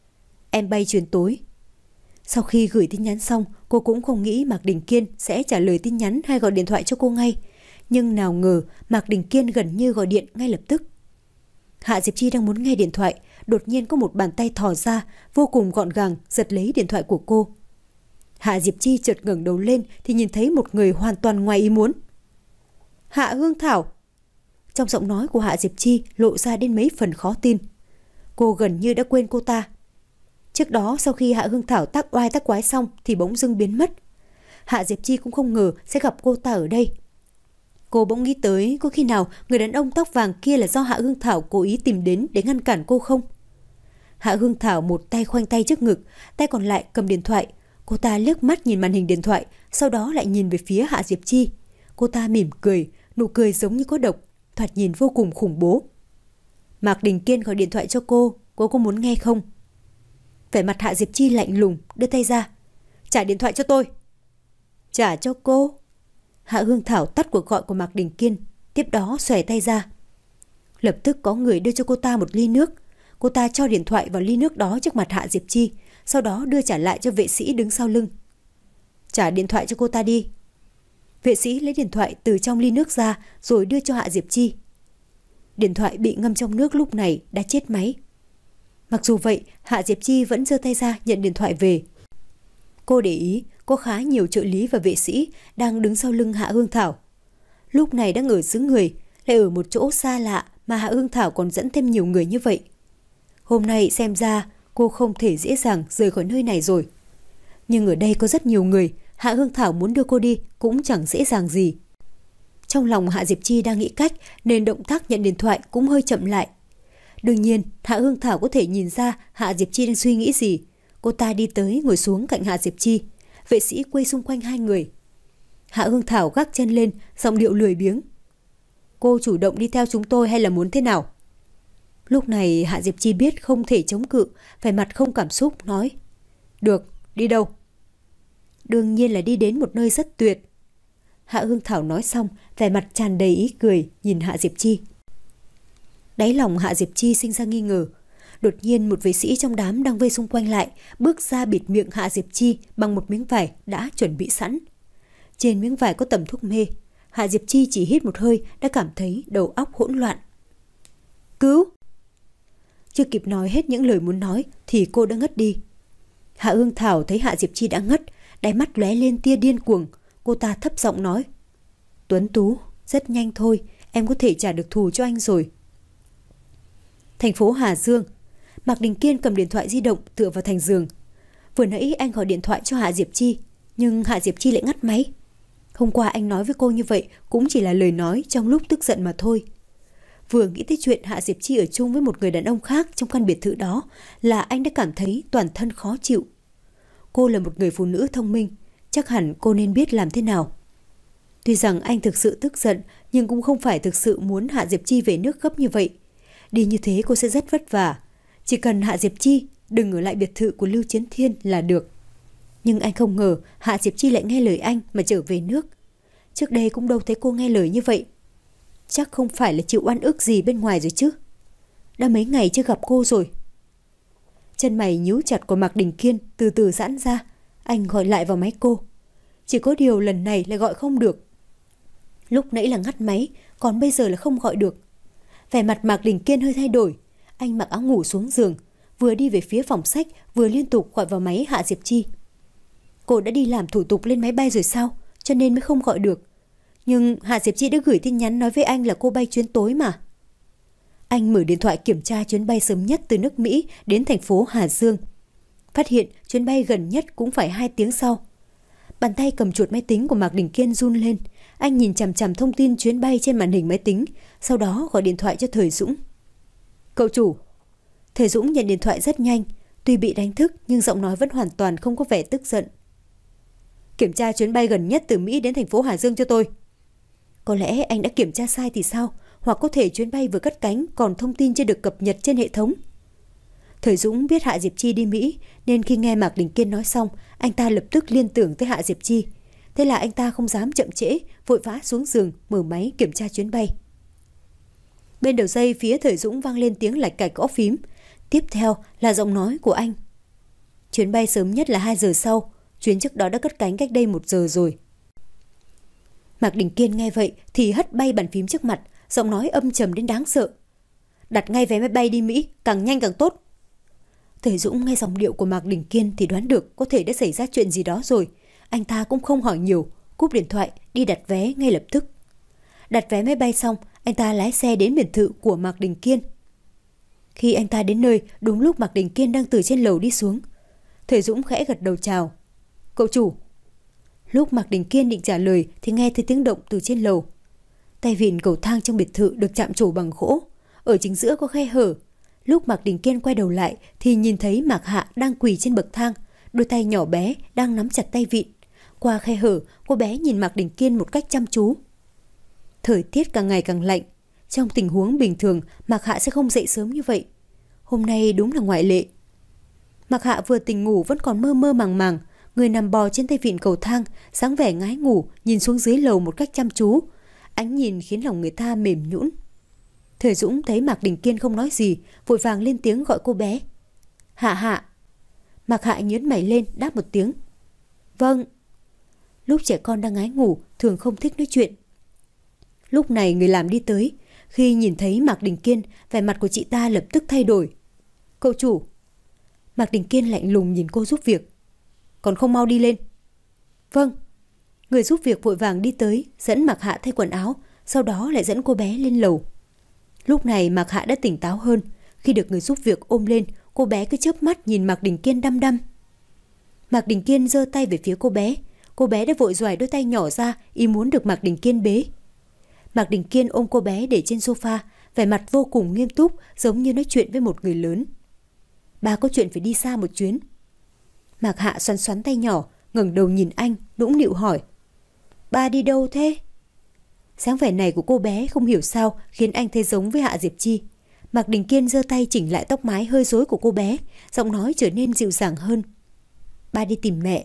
Em bay chuyến tối. Sau khi gửi tin nhắn xong, cô cũng không nghĩ Mạc Đình Kiên sẽ trả lời tin nhắn hay gọi điện thoại cho cô ngay. Nhưng nào ngờ Mạc Đình Kiên gần như gọi điện ngay lập tức. Hạ Diệp Chi đang muốn nghe điện thoại, đột nhiên có một bàn tay thò ra, vô cùng gọn gàng giật lấy điện thoại của cô. Hạ Diệp Chi chợt ngẩng đầu lên thì nhìn thấy một người hoàn toàn ngoài ý muốn. Hạ Hương Thảo. Trong giọng nói của Hạ Diệp Chi lộ ra đến mấy phần khó tin. Cô gần như đã quên cô ta. Trước đó sau khi Hạ Hương Thảo tác oai tác quái xong thì bỗng dưng biến mất. Hạ Diệp Chi cũng không ngờ sẽ gặp cô ta ở đây. Cô bỗng nghĩ tới có khi nào người đàn ông tóc vàng kia là do Hạ Hương Thảo cố ý tìm đến để ngăn cản cô không? Hạ Hương Thảo một tay khoanh tay trước ngực, tay còn lại cầm điện thoại. Cô ta liếc mắt nhìn màn hình điện thoại, sau đó lại nhìn về phía Hạ Diệp Chi. Cô ta mỉm cười, nụ cười giống như có độc, thoạt nhìn vô cùng khủng bố. Mạc Đình Kiên gọi điện thoại cho cô, cô có muốn nghe không? Vẻ mặt Hạ Diệp Chi lạnh lùng, đưa tay ra. Trả điện thoại cho tôi. Trả cho cô? Hạ Hương Thảo tắt cuộc gọi của Mạc Đình Kiên, tiếp đó xòe tay ra. Lập tức có người đưa cho cô ta một ly nước. Cô ta cho điện thoại vào ly nước đó trước mặt Hạ Diệp Chi, sau đó đưa trả lại cho vệ sĩ đứng sau lưng. Trả điện thoại cho cô ta đi. Vệ sĩ lấy điện thoại từ trong ly nước ra rồi đưa cho Hạ Diệp Chi. Điện thoại bị ngâm trong nước lúc này đã chết máy. Mặc dù vậy, Hạ Diệp Chi vẫn giơ tay ra nhận điện thoại về. Cô để ý có khá nhiều trợ lý và vệ sĩ đang đứng sau lưng Hạ Hương Thảo. Lúc này đang ở xứ người, lại ở một chỗ xa lạ mà Hạ Hương Thảo còn dẫn thêm nhiều người như vậy. Hôm nay xem ra cô không thể dễ dàng rời khỏi nơi này rồi. Nhưng ở đây có rất nhiều người, Hạ Hương Thảo muốn đưa cô đi cũng chẳng dễ dàng gì. Trong lòng Hạ Diệp Chi đang nghĩ cách nên động tác nhận điện thoại cũng hơi chậm lại. Đương nhiên, Hạ Hương Thảo có thể nhìn ra Hạ Diệp Chi đang suy nghĩ gì. Cô ta đi tới ngồi xuống cạnh Hạ Diệp Chi. Vệ sĩ quay xung quanh hai người. Hạ Hương Thảo gác chân lên, giọng điệu lười biếng. Cô chủ động đi theo chúng tôi hay là muốn thế nào? Lúc này Hạ Diệp Chi biết không thể chống cự, vẻ mặt không cảm xúc, nói. Được, đi đâu? Đương nhiên là đi đến một nơi rất tuyệt. Hạ Hương Thảo nói xong, vẻ mặt tràn đầy ý cười, nhìn Hạ Diệp Chi. Đáy lòng Hạ Diệp Chi sinh ra nghi ngờ. Đột nhiên một vệ sĩ trong đám đang vây xung quanh lại, bước ra bịt miệng Hạ Diệp Chi bằng một miếng vải đã chuẩn bị sẵn. Trên miếng vải có tẩm thuốc mê. Hạ Diệp Chi chỉ hít một hơi đã cảm thấy đầu óc hỗn loạn. Cứu! Chưa kịp nói hết những lời muốn nói thì cô đã ngất đi. Hạ Hương Thảo thấy Hạ Diệp Chi đã ngất, đáy mắt lóe lên tia điên cuồng. Cô ta thấp giọng nói. Tuấn Tú, rất nhanh thôi, em có thể trả được thù cho anh rồi. Thành phố Hà Dương. Mạc Đình Kiên cầm điện thoại di động tựa vào thành giường. Vừa nãy anh gọi điện thoại cho Hạ Diệp Chi, nhưng Hạ Diệp Chi lại ngắt máy. Hôm qua anh nói với cô như vậy cũng chỉ là lời nói trong lúc tức giận mà thôi. Vừa nghĩ tới chuyện Hạ Diệp Chi ở chung với một người đàn ông khác trong căn biệt thự đó là anh đã cảm thấy toàn thân khó chịu. Cô là một người phụ nữ thông minh, chắc hẳn cô nên biết làm thế nào. Tuy rằng anh thực sự tức giận, nhưng cũng không phải thực sự muốn Hạ Diệp Chi về nước gấp như vậy. Đi như thế cô sẽ rất vất vả. Chỉ cần Hạ Diệp Chi đừng ở lại biệt thự của Lưu Chiến Thiên là được. Nhưng anh không ngờ Hạ Diệp Chi lại nghe lời anh mà trở về nước. Trước đây cũng đâu thấy cô nghe lời như vậy. Chắc không phải là chịu oan ức gì bên ngoài rồi chứ. Đã mấy ngày chưa gặp cô rồi. Chân mày nhíu chặt của Mạc Đình Kiên từ từ giãn ra. Anh gọi lại vào máy cô. Chỉ có điều lần này lại gọi không được. Lúc nãy là ngắt máy, còn bây giờ là không gọi được. Vẻ mặt Mạc Đình Kiên hơi thay đổi. Anh mặc áo ngủ xuống giường, vừa đi về phía phòng sách, vừa liên tục gọi vào máy Hạ Diệp Chi. Cô đã đi làm thủ tục lên máy bay rồi sao? Cho nên mới không gọi được. Nhưng Hạ Diệp Chi đã gửi tin nhắn nói với anh là cô bay chuyến tối mà. Anh mở điện thoại kiểm tra chuyến bay sớm nhất từ nước Mỹ đến thành phố Hà Dương. Phát hiện chuyến bay gần nhất cũng phải hai tiếng sau. Bàn tay cầm chuột máy tính của Mạc Đình Kiên run lên. Anh nhìn chằm chằm thông tin chuyến bay trên màn hình máy tính, sau đó gọi điện thoại cho Thời Dũng. Cậu chủ. Thời Dũng nhận điện thoại rất nhanh, tuy bị đánh thức nhưng giọng nói vẫn hoàn toàn không có vẻ tức giận. Kiểm tra chuyến bay gần nhất từ Mỹ đến thành phố Hà Dương cho tôi. Có lẽ anh đã kiểm tra sai thì sao, hoặc có thể chuyến bay vừa cất cánh còn thông tin chưa được cập nhật trên hệ thống. Thời Dũng biết Hạ Diệp Chi đi Mỹ, nên khi nghe Mạc Đình Kiên nói xong, anh ta lập tức liên tưởng tới Hạ Diệp Chi. Thế là anh ta không dám chậm trễ, vội vã xuống giường mở máy kiểm tra chuyến bay. Bên đầu dây phía Thời Dũng vang lên tiếng lạch cạch gõ phím. Tiếp theo là giọng nói của anh. Chuyến bay sớm nhất là hai giờ sau, chuyến trước đó đã cất cánh cách đây một giờ rồi. Mạc Đình Kiên nghe vậy thì hất bay bàn phím trước mặt, giọng nói âm trầm đến đáng sợ. Đặt ngay vé máy bay đi Mỹ, càng nhanh càng tốt. Thời Dũng nghe giọng điệu của Mạc Đình Kiên thì đoán được có thể đã xảy ra chuyện gì đó rồi. Anh ta cũng không hỏi nhiều, cúp điện thoại đi đặt vé ngay lập tức. Đặt vé máy bay xong, anh ta lái xe đến biệt thự của Mạc Đình Kiên. Khi anh ta đến nơi, đúng lúc Mạc Đình Kiên đang từ trên lầu đi xuống. Thời Dũng khẽ gật đầu chào. Cậu chủ. Lúc Mạc Đình Kiên định trả lời thì nghe thấy tiếng động từ trên lầu. Tay vịn cầu thang trong biệt thự được chạm trổ bằng gỗ, ở chính giữa có khe hở. Lúc Mạc Đình Kiên quay đầu lại thì nhìn thấy Mạc Hạ đang quỳ trên bậc thang, đôi tay nhỏ bé đang nắm chặt tay vịn. Qua khe hở, cô bé nhìn Mạc Đình Kiên một cách chăm chú. Thời tiết càng ngày càng lạnh. Trong tình huống bình thường, Mạc Hạ sẽ không dậy sớm như vậy. Hôm nay đúng là ngoại lệ. Mạc Hạ vừa tỉnh ngủ vẫn còn mơ mơ màng màng, người nằm bò trên tay vịn cầu thang, dáng vẻ ngái ngủ, nhìn xuống dưới lầu một cách chăm chú. Ánh nhìn khiến lòng người ta mềm nhũn. Thời Dũng thấy Mạc Đình Kiên không nói gì, vội vàng lên tiếng gọi cô bé. Hạ Hạ. Mạc Hạ nhướng mày lên đáp một tiếng. Vâng. Lúc trẻ con đang ngái ngủ thường không thích nói chuyện. Lúc này người làm đi tới. Khi nhìn thấy Mạc Đình Kiên, vẻ mặt của chị ta lập tức thay đổi. Cậu chủ. Mạc Đình Kiên lạnh lùng nhìn cô giúp việc. Còn không mau đi lên. Vâng. Người giúp việc vội vàng đi tới, dẫn Mạc Hạ thay quần áo, sau đó lại dẫn cô bé lên lầu. Lúc này Mạc Hạ đã tỉnh táo hơn. Khi được người giúp việc ôm lên, cô bé cứ chớp mắt nhìn Mạc Đình Kiên đăm đăm. Mạc Đình Kiên giơ tay về phía cô bé. Cô bé đã vội xoài đôi tay nhỏ ra, ý muốn được Mạc Đình Kiên bế. Mạc Đình Kiên ôm cô bé để trên sofa, vẻ mặt vô cùng nghiêm túc, giống như nói chuyện với một người lớn. Ba có chuyện phải đi xa một chuyến. Mạc Hạ xoắn xoắn tay nhỏ, ngẩng đầu nhìn anh, nũng nịu hỏi. Ba đi đâu thế? Sáng vẻ này của cô bé không hiểu sao khiến anh thấy giống với Hạ Diệp Chi. Mạc Đình Kiên giơ tay chỉnh lại tóc mái hơi rối của cô bé, giọng nói trở nên dịu dàng hơn. Ba đi tìm mẹ.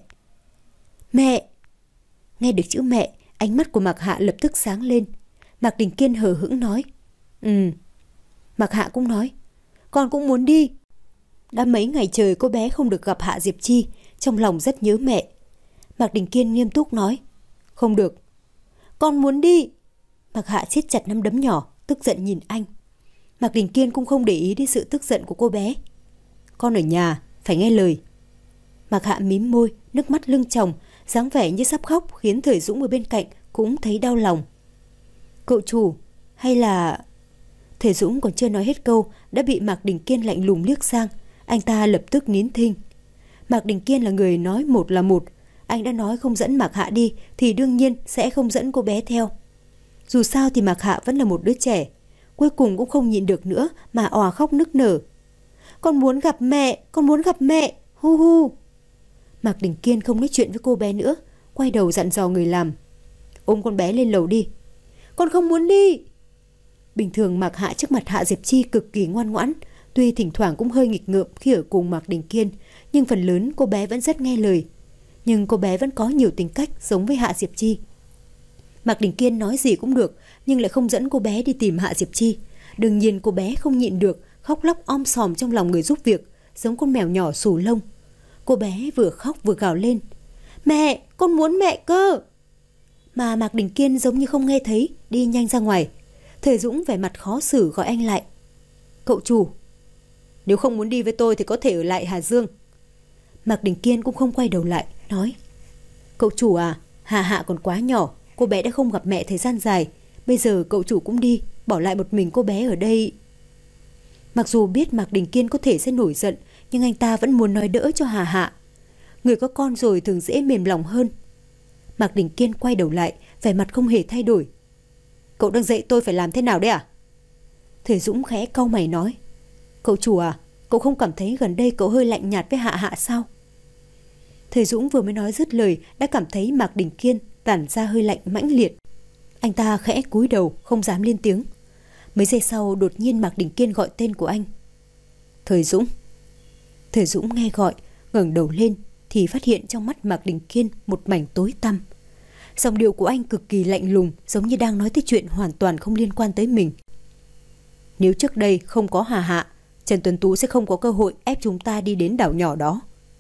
Mẹ! Nghe được chữ mẹ, ánh mắt của Mạc Hạ lập tức sáng lên. Mạc Đình Kiên hờ hững nói. Ừ. Mạc Hạ cũng nói. Con cũng muốn đi. Đã mấy ngày trời cô bé không được gặp Hạ Diệp Chi, trong lòng rất nhớ mẹ. Mạc Đình Kiên nghiêm túc nói. Không được. Con muốn đi. Mạc Hạ siết chặt nắm đấm nhỏ, tức giận nhìn anh. Mạc Đình Kiên cũng không để ý đến sự tức giận của cô bé. Con ở nhà, phải nghe lời. Mạc Hạ mím môi, nước mắt lưng tròng, dáng vẻ như sắp khóc khiến Thời Dũng ở bên cạnh cũng thấy đau lòng. Cậu chủ, hay là... Thời Dũng còn chưa nói hết câu đã bị Mạc Đình Kiên lạnh lùng liếc sang. Anh ta lập tức nín thinh. Mạc Đình Kiên là người nói một là một. Anh đã nói không dẫn Mạc Hạ đi thì đương nhiên sẽ không dẫn cô bé theo. Dù sao thì Mạc Hạ vẫn là một đứa trẻ. Cuối cùng cũng không nhịn được nữa mà òa khóc nức nở. Con muốn gặp mẹ, con muốn gặp mẹ, hu hu. Mạc Đình Kiên không nói chuyện với cô bé nữa, quay đầu dặn dò người làm. Ôm con bé lên lầu đi. Con không muốn đi. Bình thường Mạc Hạ trước mặt Hạ Diệp Chi cực kỳ ngoan ngoãn, tuy thỉnh thoảng cũng hơi nghịch ngợm khi ở cùng Mạc Đình Kiên, nhưng phần lớn cô bé vẫn rất nghe lời. Nhưng cô bé vẫn có nhiều tính cách giống với Hạ Diệp Chi. Mạc Đình Kiên nói gì cũng được, nhưng lại không dẫn cô bé đi tìm Hạ Diệp Chi. Đương nhiên cô bé không nhịn được, khóc lóc om sòm trong lòng người giúp việc, giống con mèo nhỏ xù lông. Cô bé vừa khóc vừa gào lên. Mẹ, con muốn mẹ cơ. Mà Mạc Đình Kiên giống như không nghe thấy, đi nhanh ra ngoài. Thời Dũng vẻ mặt khó xử gọi anh lại. Cậu chủ, nếu không muốn đi với tôi thì có thể ở lại Hà Dương. Mạc Đình Kiên cũng không quay đầu lại, nói. Cậu chủ à, Hà Hạ còn quá nhỏ, cô bé đã không gặp mẹ thời gian dài. Bây giờ cậu chủ cũng đi, bỏ lại một mình cô bé ở đây. Mặc dù biết Mạc Đình Kiên có thể sẽ nổi giận, nhưng anh ta vẫn muốn nói đỡ cho Hà Hạ. Người có con rồi thường dễ mềm lòng hơn. Mạc Đình Kiên quay đầu lại, vẻ mặt không hề thay đổi. Cậu đang dạy tôi phải làm thế nào đấy à? Thời Dũng khẽ cau mày nói. Cậu chủ à, cậu không cảm thấy gần đây cậu hơi lạnh nhạt với Hạ Hạ sao? Thời Dũng vừa mới nói dứt lời đã cảm thấy Mạc Đình Kiên tản ra hơi lạnh mãnh liệt. Anh ta khẽ cúi đầu không dám lên tiếng. Mấy giây sau đột nhiên Mạc Đình Kiên gọi tên của anh. Thời Dũng. Thời Dũng nghe gọi, ngẩng đầu lên thì phát hiện trong mắt Mạc Đình Kiên một mảnh tối tăm. Giọng điệu của anh cực kỳ lạnh lùng, giống như đang nói tới chuyện hoàn toàn không liên quan tới mình. Nếu trước đây không có Hà Hạ, Trần Tuấn Tú sẽ không có cơ hội ép chúng ta đi đến đảo nhỏ đó.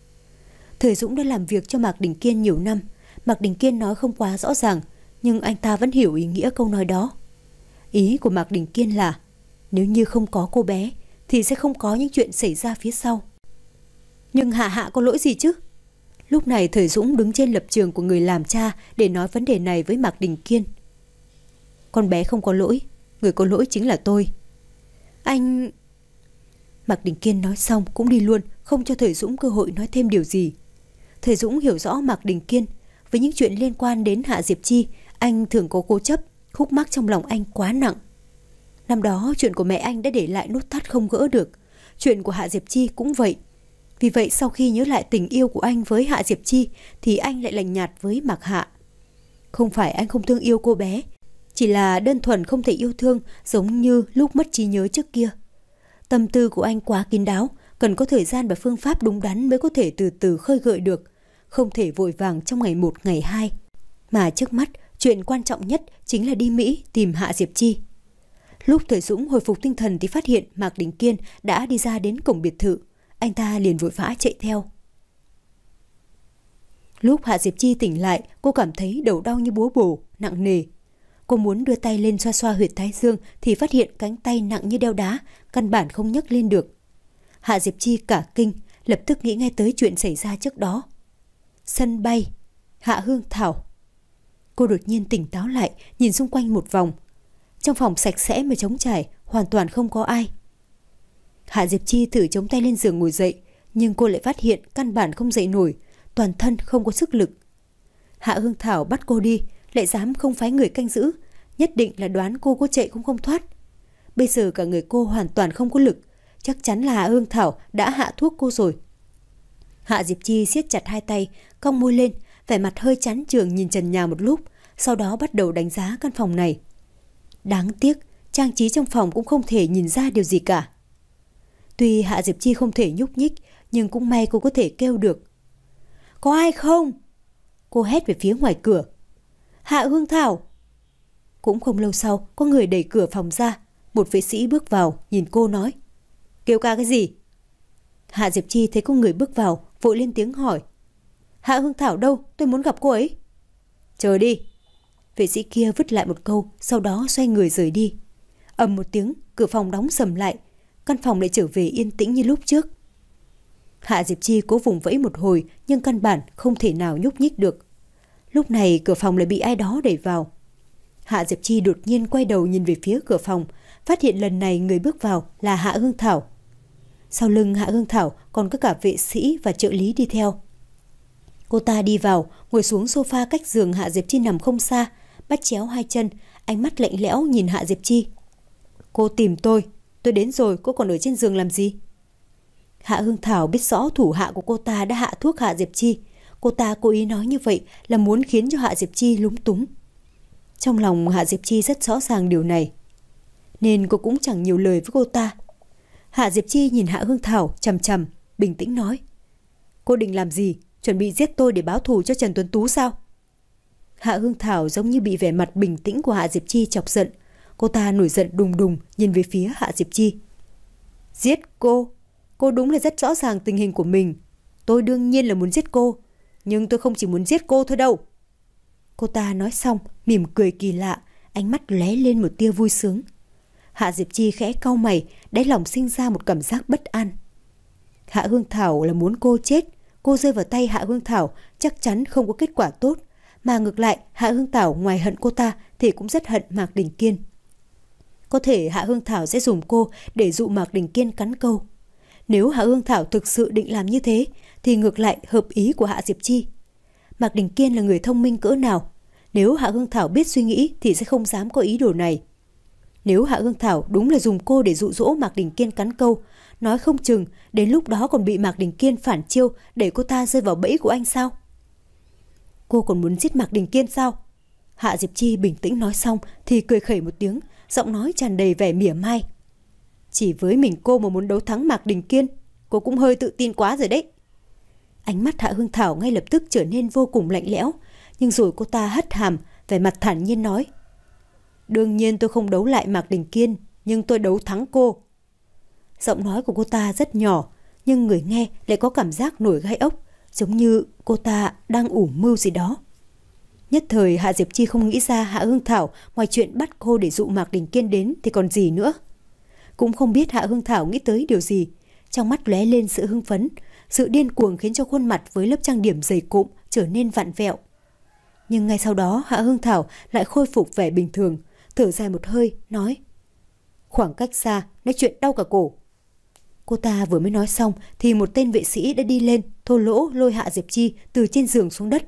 Thời Dũng đã làm việc cho Mạc Đình Kiên nhiều năm. Mạc Đình Kiên nói không quá rõ ràng, nhưng anh ta vẫn hiểu ý nghĩa câu nói đó. Ý của Mạc Đình Kiên là nếu như không có cô bé thì sẽ không có những chuyện xảy ra phía sau. Nhưng Hạ Hạ có lỗi gì chứ? Lúc này Thời Dũng đứng trên lập trường của người làm cha để nói vấn đề này với Mạc Đình Kiên. Con bé không có lỗi, người có lỗi chính là tôi. Anh... Mạc Đình Kiên nói xong cũng đi luôn, không cho Thời Dũng cơ hội nói thêm điều gì. Thời Dũng hiểu rõ Mạc Đình Kiên. Với những chuyện liên quan đến Hạ Diệp Chi, anh thường có cố chấp, khúc mắc trong lòng anh quá nặng. Năm đó chuyện của mẹ anh đã để lại nút thắt không gỡ được. Chuyện của Hạ Diệp Chi cũng vậy. Vì vậy sau khi nhớ lại tình yêu của anh với Hạ Diệp Chi thì anh lại lạnh nhạt với Mạc Hạ. Không phải anh không thương yêu cô bé, chỉ là đơn thuần không thể yêu thương giống như lúc mất trí nhớ trước kia. Tâm tư của anh quá kín đáo, cần có thời gian và phương pháp đúng đắn mới có thể từ từ khơi gợi được, không thể vội vàng trong ngày một ngày hai. Mà trước mắt, chuyện quan trọng nhất chính là đi Mỹ tìm Hạ Diệp Chi. Lúc Thời Dũng hồi phục tinh thần thì phát hiện Mạc Đình Kiên đã đi ra đến cổng biệt thự. Anh ta liền vội vã chạy theo. Lúc Hạ Diệp Chi tỉnh lại, cô cảm thấy đầu đau như búa bổ, nặng nề. Cô muốn đưa tay lên xoa xoa huyệt thái dương thì phát hiện cánh tay nặng như đeo đá, căn bản không nhấc lên được. Hạ Diệp Chi cả kinh, lập tức nghĩ ngay tới chuyện xảy ra trước đó. Sân bay, Hạ Hương Thảo. Cô đột nhiên tỉnh táo lại, nhìn xung quanh một vòng. Trong phòng sạch sẽ mà trống trải, hoàn toàn không có ai. Hạ Diệp Chi thử chống tay lên giường ngồi dậy, nhưng cô lại phát hiện căn bản không dậy nổi, toàn thân không có sức lực. Hạ Hương Thảo bắt cô đi, lại dám không phái người canh giữ, nhất định là đoán cô có chạy cũng không thoát. Bây giờ cả người cô hoàn toàn không có lực, chắc chắn là Hạ Hương Thảo đã hạ thuốc cô rồi. Hạ Diệp Chi siết chặt hai tay, cong môi lên, vẻ mặt hơi chán chường nhìn trần nhà một lúc, sau đó bắt đầu đánh giá căn phòng này. Đáng tiếc, trang trí trong phòng cũng không thể nhìn ra điều gì cả. Tuy Hạ Diệp Chi không thể nhúc nhích, nhưng cũng may cô có thể kêu được. Có ai không? Cô hét về phía ngoài cửa. Hạ Hương Thảo. Cũng không lâu sau, có người đẩy cửa phòng ra. Một vệ sĩ bước vào, nhìn cô nói. Kêu ca cái gì? Hạ Diệp Chi thấy có người bước vào, vội lên tiếng hỏi. Hạ Hương Thảo đâu? Tôi muốn gặp cô ấy. Chờ đi. Vệ sĩ kia vứt lại một câu, sau đó xoay người rời đi. Ầm một tiếng, cửa phòng đóng sầm lại. Căn phòng lại trở về yên tĩnh như lúc trước. Hạ Diệp Chi cố vùng vẫy một hồi, nhưng căn bản không thể nào nhúc nhích được. Lúc này cửa phòng lại bị ai đó đẩy vào. Hạ Diệp Chi đột nhiên quay đầu nhìn về phía cửa phòng, phát hiện lần này người bước vào là Hạ Hương Thảo. Sau lưng Hạ Hương Thảo còn có cả vệ sĩ và trợ lý đi theo. Cô ta đi vào, ngồi xuống sofa cách giường Hạ Diệp Chi nằm không xa, bắt chéo hai chân, ánh mắt lạnh lẽo nhìn Hạ Diệp Chi. Cô tìm tôi, tôi đến rồi, cô còn ở trên giường làm gì? Hạ Hương Thảo biết rõ thủ hạ của cô ta đã hạ thuốc Hạ Diệp Chi. Cô ta cố ý nói như vậy là muốn khiến cho Hạ Diệp Chi lúng túng. Trong lòng Hạ Diệp Chi rất rõ ràng điều này, nên cô cũng chẳng nhiều lời với cô ta. Hạ Diệp Chi nhìn Hạ Hương Thảo chằm chằm, bình tĩnh nói. Cô định làm gì? Chuẩn bị giết tôi để báo thù cho Trần Tuấn Tú sao? Hạ Hương Thảo giống như bị vẻ mặt bình tĩnh của Hạ Diệp Chi chọc giận. Cô ta nổi giận đùng đùng nhìn về phía Hạ Diệp Chi. Giết cô? Cô đúng là rất rõ ràng tình hình của mình. Tôi đương nhiên là muốn giết cô, nhưng tôi không chỉ muốn giết cô thôi đâu. Cô ta nói xong, mỉm cười kỳ lạ, ánh mắt lóe lên một tia vui sướng. Hạ Diệp Chi khẽ cau mày, đáy lòng sinh ra một cảm giác bất an. Hạ Hương Thảo là muốn cô chết. Cô rơi vào tay Hạ Hương Thảo chắc chắn không có kết quả tốt. Mà ngược lại, Hạ Hương Thảo ngoài hận cô ta thì cũng rất hận Mạc Đình Kiên. Có thể Hạ Hương Thảo sẽ dùng cô để dụ Mạc Đình Kiên cắn câu. Nếu Hạ Hương Thảo thực sự định làm như thế thì ngược lại hợp ý của Hạ Diệp Chi. Mạc Đình Kiên là người thông minh cỡ nào, nếu Hạ Hương Thảo biết suy nghĩ thì sẽ không dám có ý đồ này. Nếu Hạ Hương Thảo đúng là dùng cô để dụ dỗ Mạc Đình Kiên cắn câu, nói không chừng đến lúc đó còn bị Mạc Đình Kiên phản chiêu đẩy cô ta rơi vào bẫy của anh sao? Cô còn muốn giết Mạc Đình Kiên sao? Hạ Diệp Chi bình tĩnh nói xong thì cười khẩy một tiếng, giọng nói tràn đầy vẻ mỉa mai. Chỉ với mình cô mà muốn đấu thắng Mạc Đình Kiên, cô cũng hơi tự tin quá rồi đấy. Ánh mắt Hạ Hương Thảo ngay lập tức trở nên vô cùng lạnh lẽo, nhưng rồi cô ta hất hàm, vẻ mặt thản nhiên nói. Đương nhiên tôi không đấu lại Mạc Đình Kiên, nhưng tôi đấu thắng cô. Giọng nói của cô ta rất nhỏ, nhưng người nghe lại có cảm giác nổi gai ốc, giống như cô ta đang ủ mưu gì đó. Nhất thời Hạ Diệp Chi không nghĩ ra Hạ Hương Thảo ngoài chuyện bắt cô để dụ Mạc Đình Kiên đến thì còn gì nữa. Cũng không biết Hạ Hương Thảo nghĩ tới điều gì, trong mắt lóe lên sự hưng phấn, sự điên cuồng khiến cho khuôn mặt với lớp trang điểm dày cộm trở nên vặn vẹo. Nhưng ngay sau đó Hạ Hương Thảo lại khôi phục vẻ bình thường, thở dài một hơi, nói. Khoảng cách xa, nói chuyện đau cả cổ. Cô ta vừa mới nói xong thì một tên vệ sĩ đã đi lên, thô lỗ lôi Hạ Diệp Chi từ trên giường xuống đất.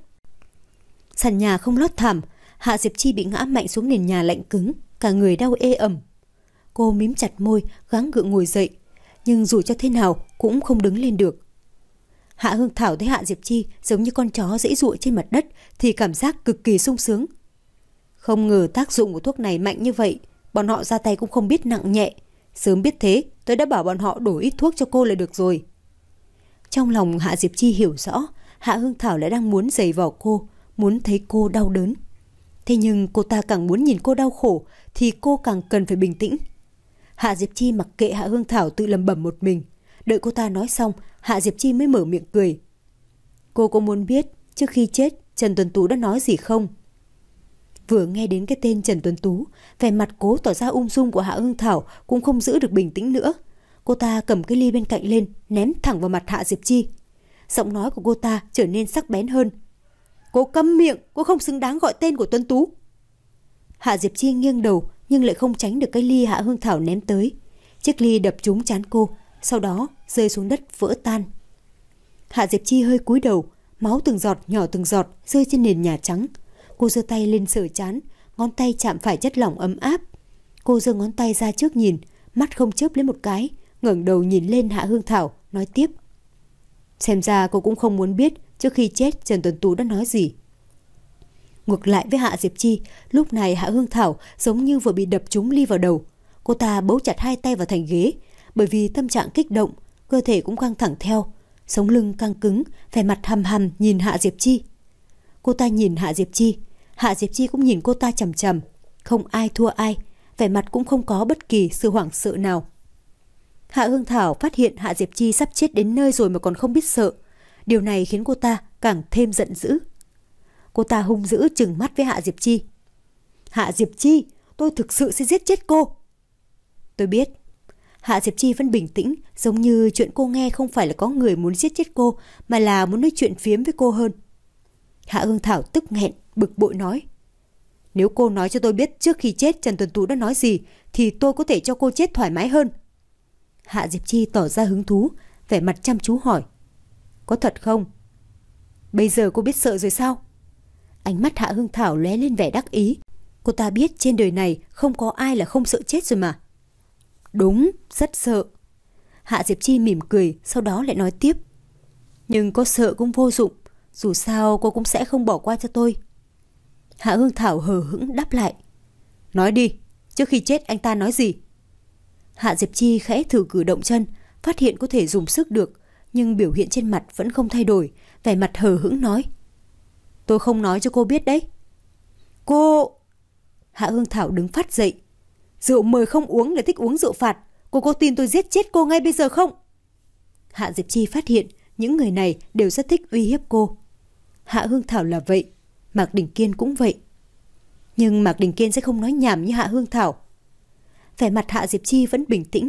Sàn nhà không lót thảm, Hạ Diệp Chi bị ngã mạnh xuống nền nhà lạnh cứng, cả người đau ê ẩm. Cô mím chặt môi, gắng gượng ngồi dậy, nhưng dù cho thế nào cũng không đứng lên được. Hạ Hương Thảo thấy Hạ Diệp Chi giống như con chó giãy giụa trên mặt đất thì cảm giác cực kỳ sung sướng. Không ngờ tác dụng của thuốc này mạnh như vậy, bọn họ ra tay cũng không biết nặng nhẹ. Sớm biết thế, tôi đã bảo bọn họ đổ ít thuốc cho cô là được rồi. Trong lòng Hạ Diệp Chi hiểu rõ, Hạ Hương Thảo lại đang muốn giày vò cô, muốn thấy cô đau đớn. Thế nhưng cô ta càng muốn nhìn cô đau khổ thì cô càng cần phải bình tĩnh. Hạ Diệp Chi mặc kệ Hạ Hương Thảo tự lẩm bẩm một mình. Đợi cô ta nói xong, Hạ Diệp Chi mới mở miệng cười. Cô có muốn biết trước khi chết Trần Tuấn Tú đã nói gì không? Vừa nghe đến cái tên Trần Tuấn Tú, vẻ mặt cố tỏ ra ung dung của Hạ Hương Thảo cũng không giữ được bình tĩnh nữa. Cô ta cầm cái ly bên cạnh lên, ném thẳng vào mặt Hạ Diệp Chi. Giọng nói của cô ta trở nên sắc bén hơn. Cô câm miệng, cô không xứng đáng gọi tên của Tuấn Tú. Hạ Diệp Chi nghiêng đầu nhưng lại không tránh được cái ly Hạ Hương Thảo ném tới. Chiếc ly đập trúng trán cô, sau đó rơi xuống đất vỡ tan. Hạ Diệp Chi hơi cúi đầu, máu từng giọt nhỏ từng giọt rơi trên nền nhà trắng. Cô giơ tay lên sờ trán, ngón tay chạm phải chất lỏng ấm áp. Cô giơ ngón tay ra trước nhìn, mắt không chớp lấy một cái, ngẩng đầu nhìn lên Hạ Hương Thảo, nói tiếp. Xem ra cô cũng không muốn biết trước khi chết Trần Tuấn Tú đã nói gì. Ngược lại với Hạ Diệp Chi, lúc này Hạ Hương Thảo giống như vừa bị đập trúng ly vào đầu. Cô ta bấu chặt hai tay vào thành ghế, bởi vì tâm trạng kích động, cơ thể cũng căng thẳng theo, sống lưng căng cứng, vẻ mặt hầm hầm nhìn Hạ Diệp Chi. Cô ta nhìn Hạ Diệp Chi, Hạ Diệp Chi cũng nhìn cô ta chằm chằm, không ai thua ai, vẻ mặt cũng không có bất kỳ sự hoảng sợ nào. Hạ Hương Thảo phát hiện Hạ Diệp Chi sắp chết đến nơi rồi mà còn không biết sợ. Điều này khiến cô ta càng thêm giận dữ. Cô ta hung dữ trừng mắt với Hạ Diệp Chi. Hạ Diệp Chi, tôi thực sự sẽ giết chết cô. Tôi biết. Hạ Diệp Chi vẫn bình tĩnh, giống như chuyện cô nghe không phải là có người muốn giết chết cô, mà là muốn nói chuyện phiếm với cô hơn. Hạ Hương Thảo tức nghẹn, bực bội nói. Nếu cô nói cho tôi biết trước khi chết Trần Tuấn Tú đã nói gì, thì tôi có thể cho cô chết thoải mái hơn. Hạ Diệp Chi tỏ ra hứng thú, vẻ mặt chăm chú hỏi. Có thật không? Bây giờ cô biết sợ rồi sao? Ánh mắt Hạ Hương Thảo lóe lên vẻ đắc ý. Cô ta biết trên đời này không có ai là không sợ chết rồi mà. Đúng, rất sợ. Hạ Diệp Chi mỉm cười, sau đó lại nói tiếp. Nhưng có sợ cũng vô dụng, dù sao cô cũng sẽ không bỏ qua cho tôi. Hạ Hương Thảo hờ hững đáp lại. Nói đi, trước khi chết anh ta nói gì? Hạ Diệp Chi khẽ thử cử động chân, phát hiện có thể dùng sức được, nhưng biểu hiện trên mặt vẫn không thay đổi, vẻ mặt hờ hững nói. Tôi không nói cho cô biết đấy. Cô... Hạ Hương Thảo đứng phát dậy. Rượu mời không uống để thích uống rượu phạt. Cô có tin tôi giết chết cô ngay bây giờ không? Hạ Diệp Chi phát hiện những người này đều rất thích uy hiếp cô. Hạ Hương Thảo là vậy, Mạc Đình Kiên cũng vậy. Nhưng Mạc Đình Kiên sẽ không nói nhảm như Hạ Hương Thảo. Vẻ mặt Hạ Diệp Chi vẫn bình tĩnh.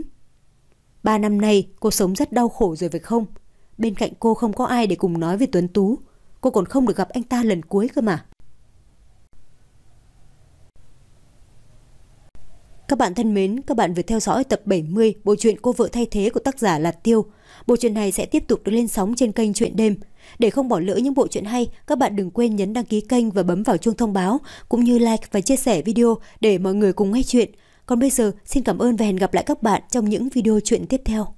Ba năm nay cô sống rất đau khổ rồi phải không? Bên cạnh cô không có ai để cùng nói về Tuấn Tú. Cô còn không được gặp anh ta lần cuối cơ mà. Các bạn thân mến, các bạn vừa theo dõi tập bảy mươi bộ truyện Cô vợ thay thế của tác giả Lạt Tiêu. Bộ truyện này sẽ tiếp tục được lên sóng trên kênh Truyện Đêm. Để không bỏ lỡ những bộ truyện hay, các bạn đừng quên nhấn đăng ký kênh và bấm vào chuông thông báo, cũng như like và chia sẻ video để mọi người cùng nghe chuyện. Còn bây giờ, xin cảm ơn và hẹn gặp lại các bạn trong những video truyện tiếp theo.